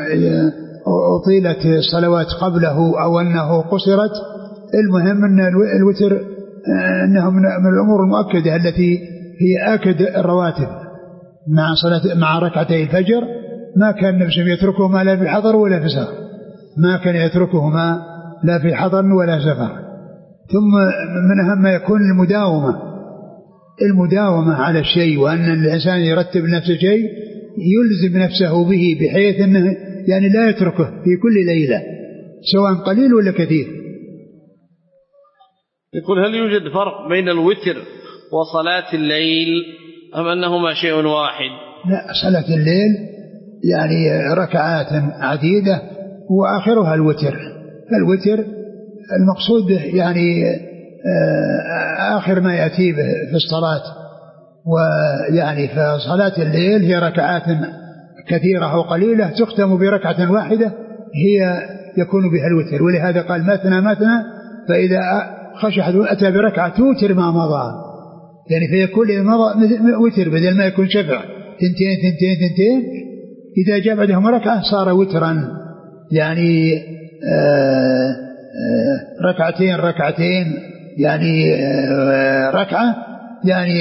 Speaker 2: أطيلت الصلوات قبله أو أنه قصرت، المهم أن الوتر أنه من الأمور المؤكدة التي هي آكد الرواتب مع صلاة مع ركعتي الفجر. ما كان النبي يتركهما لا في حضر ولا في سفر، ما كان يتركهما لا في حضر ولا سفر. ثم من أهم ما يكون المداومة المداومة على الشيء، وأن الإنسان يرتب نفسه شيء يلزم نفسه به بحيث أنه يعني لا يتركه في كل ليلة سواء قليل ولا كثير.
Speaker 1: يقول هل يوجد فرق بين الوتر وصلاة الليل أم أنهما شيء واحد؟
Speaker 2: لا، صلاة الليل يعني ركعات عديدة وآخرها الوتر. فالوتر المقصود يعني آخر ما يأتي به في الصلاة، ويعني فصلاة الليل هي ركعات كثيرة وقليلة تختم بركعة واحدة هي يكون بها الوتر. ولهذا قال مثنى مثنى، فإذا خشى أحد أتى بركعة توتر ما مضى، يعني فيكون مضى وتر بدل ما يكون شفع تنتين تنتين تنتين، إذا جاء بعدهم ركعة صار وترا. يعني آآ ركعتين ركعتين يعني ركعة يعني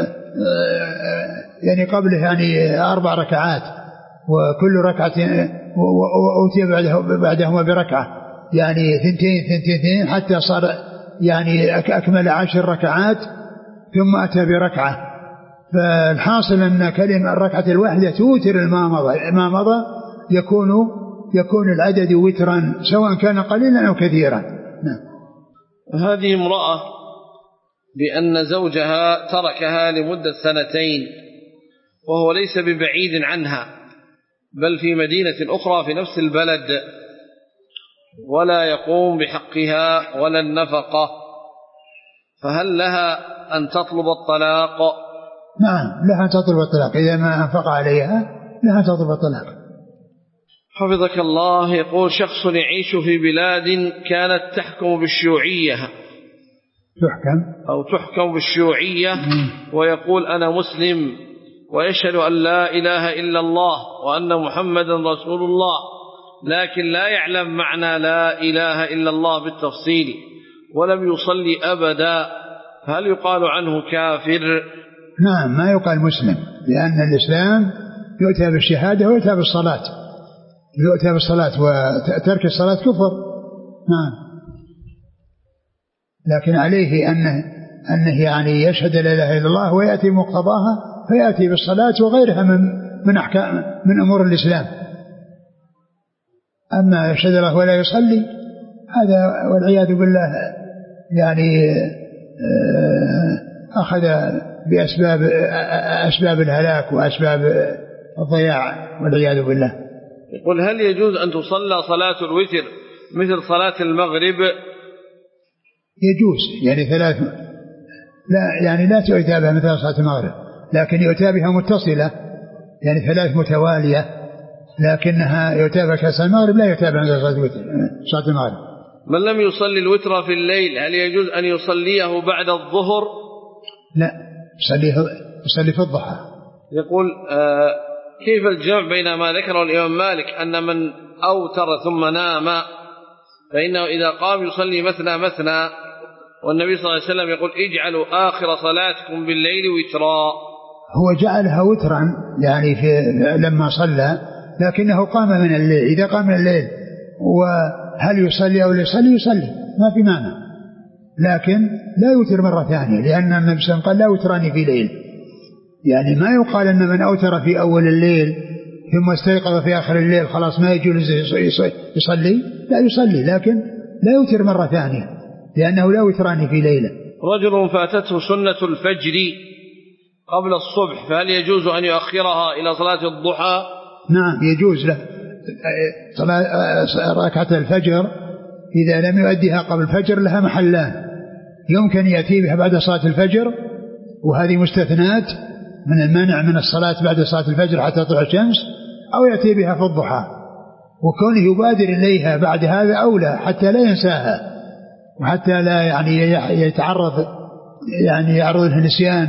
Speaker 2: يعني قبله يعني أربع ركعات، وكل ركعتين وأوتي بعدهما بركعة يعني ثنتين ثنتين ثنتين حتى صار يعني أكمل عشر ركعات ثم أتى بركعة. فالحاصل أن كلمة الركعة الواحدة توتر ما مضى ما مضى يكون يكون العدد وترا سواء كان قليلا أو كثيرا. نعم.
Speaker 1: هذه امرأة بأن زوجها تركها لمدة سنتين وهو ليس ببعيد عنها بل في مدينة أخرى في نفس البلد، ولا يقوم بحقها ولا النفقة، فهل لها أن تطلب الطلاق؟
Speaker 2: نعم لها أن تطلب الطلاق إذا ما أنفق عليها، لها تطلب الطلاق.
Speaker 1: حفظك الله. يقول شخص يعيش في بلاد كانت تحكم بالشيوعية
Speaker 2: تحكم
Speaker 1: أو تحكم بالشيوعية ويقول أنا مسلم ويشهد أن لا إله إلا الله وأن محمدا رسول الله، لكن لا يعلم معنى لا إله إلا الله بالتفصيل ولم يصلي أبدا، هل يقال عنه كافر؟
Speaker 2: نعم ما يقال مسلم، لأن الإسلام يؤتى بالشهادة ويؤتى بالصلاة، يؤتى بالصلاة وترك الصلاة كفر. نعم لكن عليه أنه, أنه يعني يشهد لا إله إلا الله ويأتي مقتضاها فيأتي بالصلاة وغيرها من من أحكام من أمور الإسلام. أما يشهد الله ولا يصلي هذا والعياذ بالله يعني أخذ بأسباب أسباب الهلاك وأسباب الضياع والعياذ بالله.
Speaker 1: يقول هل يجوز أن تصلى صلاة الوتر مثل صلاة المغرب؟
Speaker 2: يجوز يعني ثلاث لا يعني لا تؤتى بها مثل صلاة المغرب، لكن يؤتى بها متصلة يعني ثلاث متوالية، لكنها يؤتى بها كصلاة المغرب لا يؤتى بها مثل صلاة الوتر صلاة المغرب.
Speaker 1: من لم يصلي الوتر في الليل هل يجوز أن يصليه بعد الظهر؟
Speaker 2: لا يصلي يصلي في الضحى.
Speaker 1: يقول آه كيف الجمع بين ما ذكره الإمام مالك أن من أوتر ثم نام فإنه إذا قام يصلي مثنى مثنى، والنبي صلى الله عليه وسلم يقول اجعلوا آخر صلاتكم بالليل وترا.
Speaker 2: هو جعلها وترا يعني في لما صلى، لكنه قام من الليل، إذا قام من الليل وهل يصلي أو لا يصلي يصلي ما في معنى، لكن لا يوتر مرة ثانية، لأن النبي صلى الله عليه وسلم قال لا وتراني في ليل، يعني ما يقال أن من أوتر في أول الليل ثم استيقظ في آخر الليل خلاص ما يجوز يصلي، لا يصلي لكن لا يوتر مرة ثانية لأنه لا وتراني في ليلة.
Speaker 1: رجل فاتته سنة الفجر قبل الصبح فهل يجوز أن يؤخرها إلى صلاة الضحى؟
Speaker 2: نعم يجوز له صلاة ركعة الفجر إذا لم يؤديها قبل الفجر لها محلان، يمكن يأتي بها بعد صلاة الفجر وهذه مستثنات من المنع من الصلاة بعد صلاة الفجر حتى تطلع الشمس، أو يأتي بها في الضحى، وكونه يبادر إليها بعد هذا أولى حتى لا ينساها وحتى لا يعني يتعرض يعني يعرض له نسيان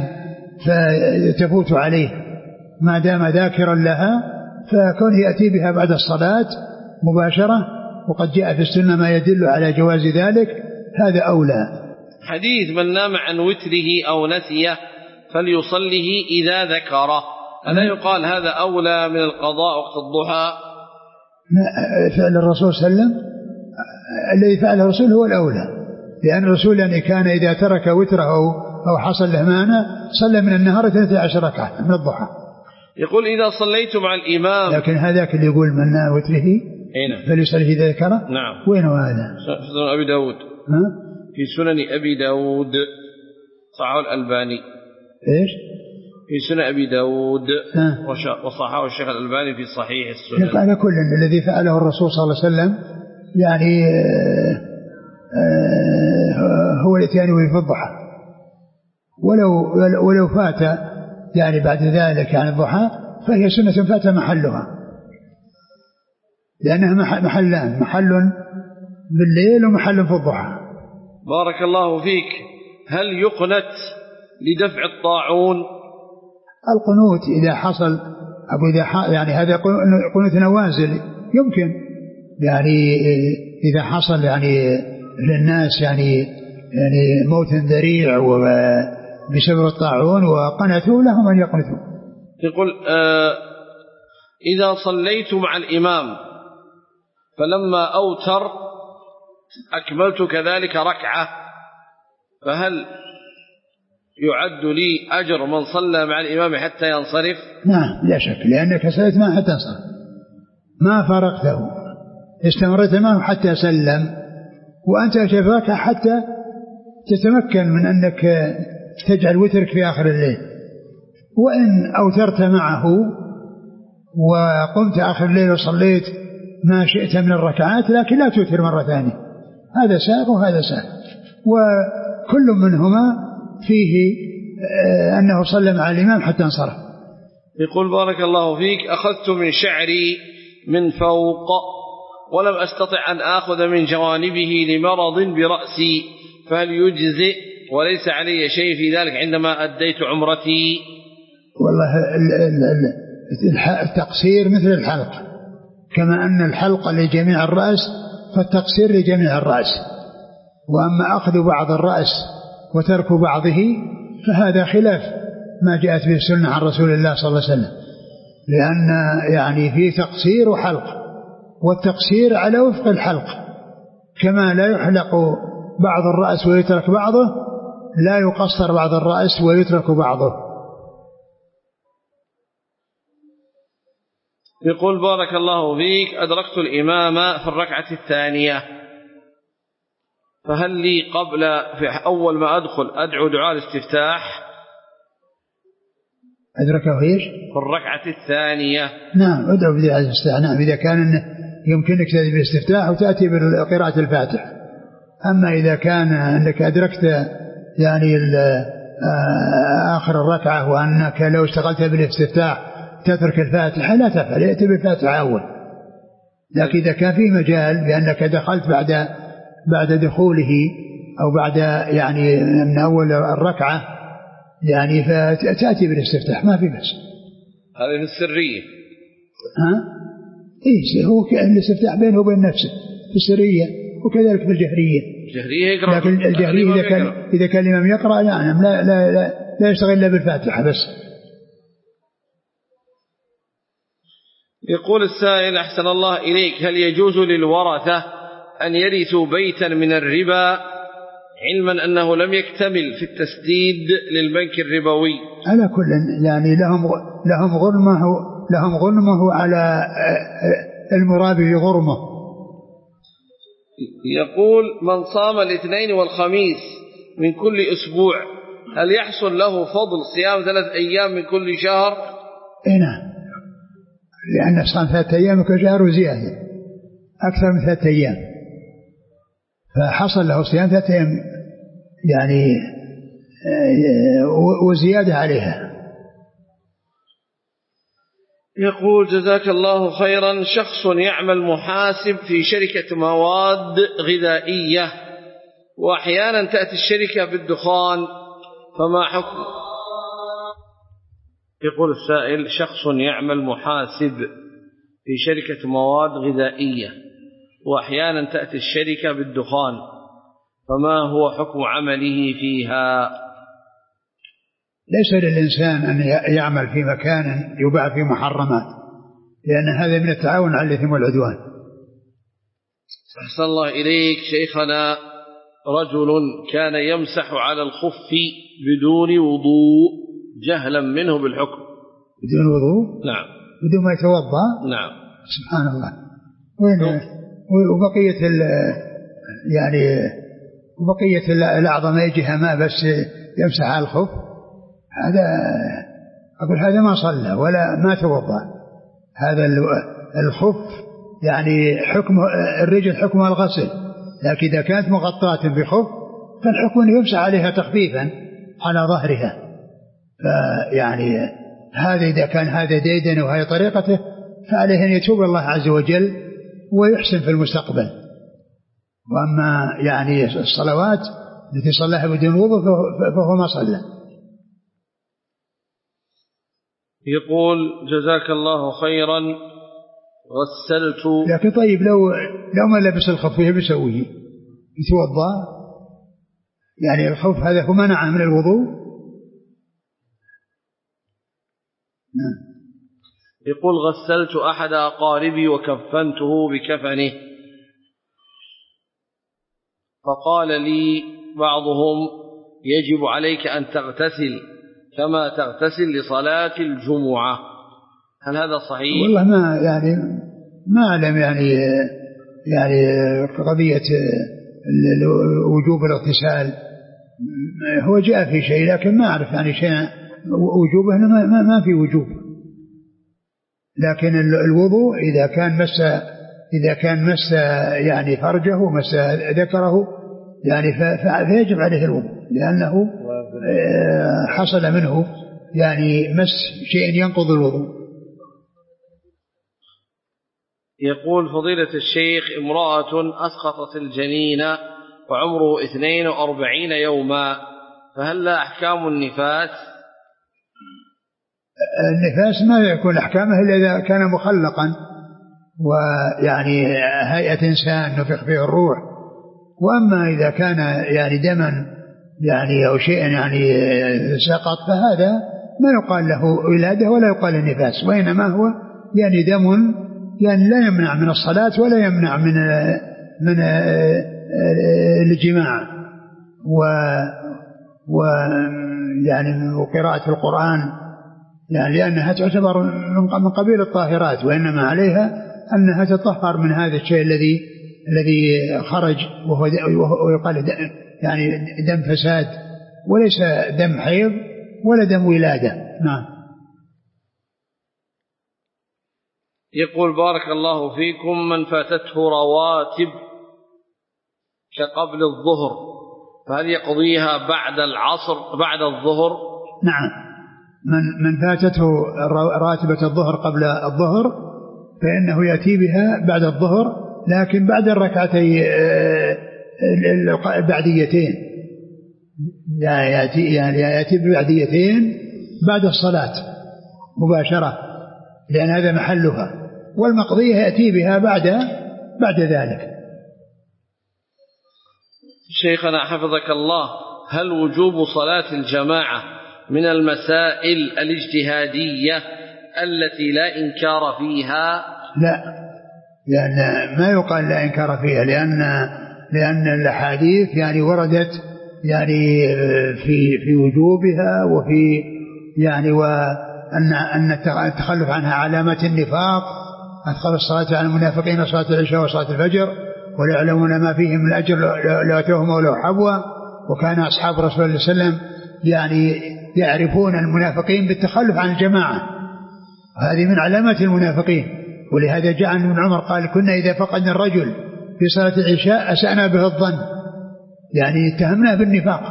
Speaker 2: فتفوت عليه، ما دام ذاكرا لها فكونه يأتي بها بعد الصلاة مباشرة، وقد جاء في السنة ما يدل على جواز ذلك، هذا أولى.
Speaker 1: حديث من نام عن وتره أو نسيه فليصله إذا ذكره، ألا يقال هذا أولى من القضاء وقت الضحى؟
Speaker 2: فعل الرسول صلى الله عليه وسلم الذي فعله الرسول هو الأولى، لأن الرسول يعني كان إذا ترك وتره أو حصل له مانع صلى من النهار اثنتي عشر ركعة من الضحى.
Speaker 1: يقول إذا صليت مع الإمام،
Speaker 2: لكن هذاك اللي يقول من نام وتره فليصلي إذا ذكره.
Speaker 1: نعم.
Speaker 2: وين هذا؟
Speaker 1: في سنن أبي داود.
Speaker 2: ها؟
Speaker 1: في سنن أبي داود صححه الألباني.
Speaker 2: إيش؟
Speaker 1: في سنن أبي داود وصححه الشيخ الألباني في صحيح السنن.
Speaker 2: على كل الذي فعله الرسول صلى الله عليه وسلم يعني هو الاتيان به في الضحى، ولو ولو فات يعني بعد ذلك عن الضحى فهي سنة فات محلها، لأنها محلان، محل بالليل ومحل في الضحى.
Speaker 1: بارك الله فيك. هل يقنت لدفع الطاعون؟
Speaker 2: القنوت إذا حصل أبو إذا يعني هذا قنوت نوازل يمكن، يعني إذا حصل يعني للناس يعني يعني موت ذريع بسبب الطاعون وقنتوا لهم أن يقنتوا.
Speaker 1: يقول آه إذا صليت مع الإمام فلما أوتر أكملت كذلك ركعة فهل يعد لي أجر من صلى مع الإمام حتى ينصرف؟
Speaker 2: نعم لا شك، لأنك صليت معه حتى ينصرف، ما فرقته، استمرت معه حتى سلم، وأنت شفاك حتى تتمكن من أنك تجعل وترك في آخر الليل. وإن أوترت معه وقمت آخر الليل وصليت ما شئت من الركعات، لكن لا توتر مرة ثانية، هذا سائغ وهذا سائغ، وكل منهما فيه أنه صلى مع الإمام حتى انصرف.
Speaker 1: يقول بارك الله فيك أخذت من شعري من فوق ولم أستطع أن آخذ من جوانبه لمرض برأسي، فهل يجزئ وليس علي شيء في ذلك عندما أديت عمرتي؟
Speaker 2: والله التقصير مثل الحلق، كما أن الحلق لجميع الرأس فالتقصير لجميع الرأس، وأما أخذ بعض الرأس وترك بعضه فهذا خلاف ما جاءت به السنة عن رسول الله صلى الله عليه وسلم، لأن يعني فيه تقصير وحلق، والتقصير على وفق الحلق، كما لا يحلق بعض الرأس ويترك بعضه لا يقصر بعض الرأس ويترك بعضه.
Speaker 1: يقول بارك الله فيك أدركت الإمام في الركعة الثانية، فهل لي قبل في أول ما أدخل أدعو دعاء الاستفتاح؟
Speaker 2: أدركه إيش؟
Speaker 1: في الركعة الثانية.
Speaker 2: نعم أدعو بدعاء الاستفتاح، نعم إذا كان يمكنك تأتي بالاستفتاح وتأتي بقراءة الفاتحة. أما إذا كان أنك أدركت يعني آخر الركعة وأنك لو اشتغلت بالاستفتاح تترك الفاتحة لا تفعل، يأتي بالفاتحة أول. لكن إذا كان في مجال بأنك دخلت بعد بعد دخوله أو بعد يعني من أول الركعة يعني فتأتي بالاستفتاح ما في بس.
Speaker 1: هذه في السرية.
Speaker 2: ها؟ إيه هو الاستفتاح بينه وبين نفسه في السرية، وكذلك في الجهرية.
Speaker 1: الجهرية يقرأ.
Speaker 2: لكن الجهرية إذا كان إذا كان الإمام يقرأ يعني لا لا لا, لا يشتغل إلا بالفاتحة بس.
Speaker 1: يقول السائل أحسن الله إليك، هل يجوز للورثة أن يرثوا بيتا من الربا علما أنه لم يكتمل في التسديد للبنك الربوي؟
Speaker 2: على كل يعني لهم لهم غرمه لهم غرمه على المرابي غرمه.
Speaker 1: يقول من صام الاثنين والخميس من كل أسبوع هل يحصل له فضل صيام ثلاث أيام من كل شهر؟
Speaker 2: نعم، لأن صام ثلاثة أيام كل شهر وزيادة أكثر من ثلاثة أيام، فحصل له صيام ثلاثة أيام يعني وزيادة عليها.
Speaker 1: يقول جزاك الله خيرا، شخص يعمل محاسب في شركة مواد غذائية وأحيانا تأتي الشركة بالدخان، فما حكم؟ يقول السائل شخص يعمل محاسب في شركة مواد غذائية وأحيانا تأتي الشركة بالدخان، فما هو حكم عمله فيها؟
Speaker 2: ليس للإنسان أن يعمل في مكان يباع فيه محرمات، لأن هذا من التعاون على الإثم والعدوان.
Speaker 1: أحسن الله إليك شيخنا، رجل كان يمسح على الخف بدون وضوء جهلا منه بالحكم.
Speaker 2: بدون وضوء؟
Speaker 1: نعم.
Speaker 2: بدون ما يتوضأ؟
Speaker 1: نعم.
Speaker 2: سبحان الله. وين وبقية يعني وبقية الأعضاء ما يجيها ماء بس يمسح على الخف، هذا أقول هذا ما صلى ولا ما توضأ. هذا الخف يعني حكم الرجل حكمها الغسل، لكن إذا كانت مغطاة بخف فالحكم يمسح عليها تخفيفا على ظهرها. فيعني هذا إذا كان هذا ديدن وهي طريقته فعليه أن يتوب الله عز وجل ويحسن في المستقبل. وأما يعني الصلوات التي صلىها بدون وضوء فهو ما صلى.
Speaker 1: يقول جزاك الله خيرا، غسلت.
Speaker 2: لكن طيب لو لو ما لبس الخف ايش بيسوي؟ يتوضا؟ يعني الخوف هذا هو منع من الوضوء.
Speaker 1: نعم. يقول غسلت أحد أقاربي وكفنته بكفنه، فقال لي بعضهم يجب عليك أن تغتسل كما تغتسل لصلاة الجمعة، هل هذا صحيح؟
Speaker 2: والله ما يعني ما أعلم يعني يعني قضية وجوب الاغتسال هو جاء في شيء، لكن ما أعرف يعني شيء وجوبه، ما, ما في وجوب. لكن الوضوء إذا كان مس إذا كان مس يعني فرجه ومس ذكره يعني فيجب عليه الوضوء، لأنه حصل منه يعني مس شيء ينقض الوضوء.
Speaker 1: يقول فضيلة الشيخ امرأة أسقطت الجنين وعمره اثنين وأربعين يوما، فهل لا أحكام النفاس؟
Speaker 2: النفاس ما يكون أحكامه إلا إذا كان مخلقا ويعني هيئة إنسان نفخ فيه الروح. وأما إذا كان يعني دما يعني أو شيء يعني سقط فهذا ما يقال له ولادة ولا يقال النفاس، وإنما هو يعني دم يعني لا يمنع من الصلاة ولا يمنع من من الجماع و و يعني وقراءة القرآن، يعني لأنها تعتبر من قبيل الطاهرات، وإنما عليها أنها تطهر من هذا الشيء الذي الذي خرج وهو ويقال يعني دم فساد، وليس دم حيض ولا دم ولادة. نعم.
Speaker 1: يقول بارك الله فيكم من فاتته رواتب كقبل الظهر فهل يقضيها بعد العصر بعد الظهر؟
Speaker 2: نعم، من من فاتته راتبة الظهر قبل الظهر فإنه يأتي بها بعد الظهر، لكن بعد الركعتين البعديتين، يعني يأتي يعني يأتي ببعديتين بعد الصلاة مباشرة، لأن هذا محلها، والمقضية يأتي بها بعد بعد ذلك.
Speaker 1: شيخنا حفظك الله، هل وجوب صلاة الجماعة من المسائل الاجتهادية التي لا إنكار فيها؟
Speaker 2: لا، لأن ما يقال لا إنكار فيها، لأن لأن الأحاديث يعني وردت يعني في في وجوبها، وفي يعني وأن أن التخلف عنها علامة النفاق. أدخل الصلاة على المنافقين صلاة العشاء وصلاة الفجر ولا يعلمون ما فيهم من الأجر لو أتوهم ولو حبوا. وكان أصحاب رسول الله صلى الله عليه وسلم يعني يعرفون المنافقين بالتخلف عن الجماعة، هذه من علامات المنافقين. ولهذا جاء عن ابن عمر قال كنا إذا فقدنا الرجل في صلاة العشاء أسأنا به الظن، يعني اتهمناه بالنفاق.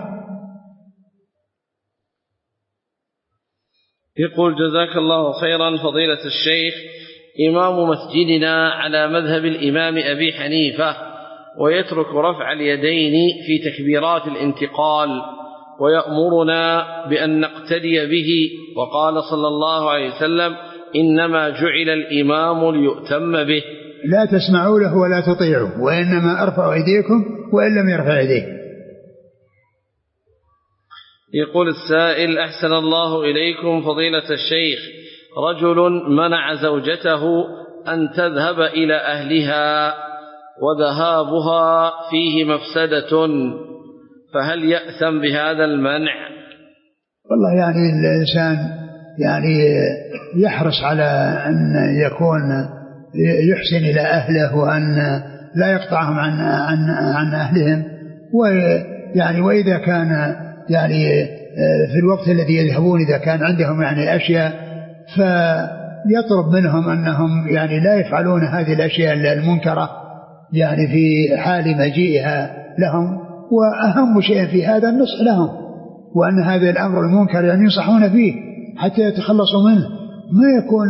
Speaker 1: يقول جزاك الله خيرا فضيلة الشيخ، إمام مسجدنا على مذهب الإمام أبي حنيفة ويترك رفع اليدين في تكبيرات الانتقال ويأمرنا بأن نقتدي به، وقال صلى الله عليه وسلم إنما جعل الإمام ليؤتم به.
Speaker 2: لا تسمعوا له ولا تطيعوا، وإنما أرفعوا أيديكم وإن لم يرفع يديه.
Speaker 1: يقول السائل أحسن الله إليكم فضيلة الشيخ، رجل منع زوجته أن تذهب إلى أهلها وذهابها فيه مفسدة، فهل يأثم بهذا المنع؟
Speaker 2: والله يعني الإنسان يعني يحرص على أن يكون يحسن إلى أهله وأن لا يقطعهم عن عن عن أهلهم، ويعني وإذا كان يعني في الوقت الذي يذهبون إذا كان عندهم يعني أشياء فيطلب منهم أنهم يعني لا يفعلون هذه الأشياء المنكرة يعني في حال مجيئها لهم. وأهم شيء في هذا النصح لهم، وأن هذا الأمر المنكر يعني ينصحون فيه حتى يتخلصوا منه، ما يكون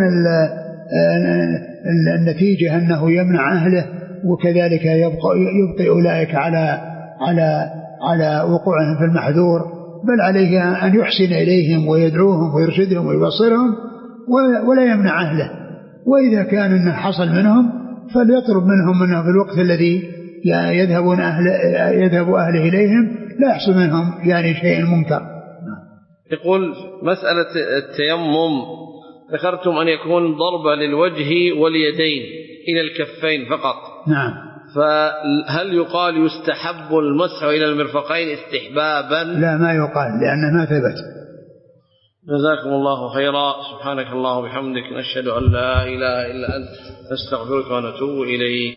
Speaker 2: النتيجة أنه يمنع أهله وكذلك يبقى يبقي أولئك على على على وقوعهم في المحذور، بل عليه أن يحسن إليهم ويدعوهم ويرشدهم ويبصرهم ولا يمنع أهله. وإذا كان إنه حصل منهم فليطلب منهم أنه في الوقت الذي يذهبون أهل يذهب أهله إليهم لا يحصل منهم يعني شيء منكر.
Speaker 1: يقول مسألة التيمم ذكرتم أن يكون ضربة للوجه واليدين إلى الكفين فقط.
Speaker 2: نعم.
Speaker 1: فهل يقال يستحب المسح إلى المرفقين استحبابا؟
Speaker 2: لا ما يقال لأنه ما ثبت.
Speaker 1: جزاكم الله خيرا. سبحانك اللهم وبحمدك نشهد أن لا إله إلا أنت نستغفرك ونتوب إليك.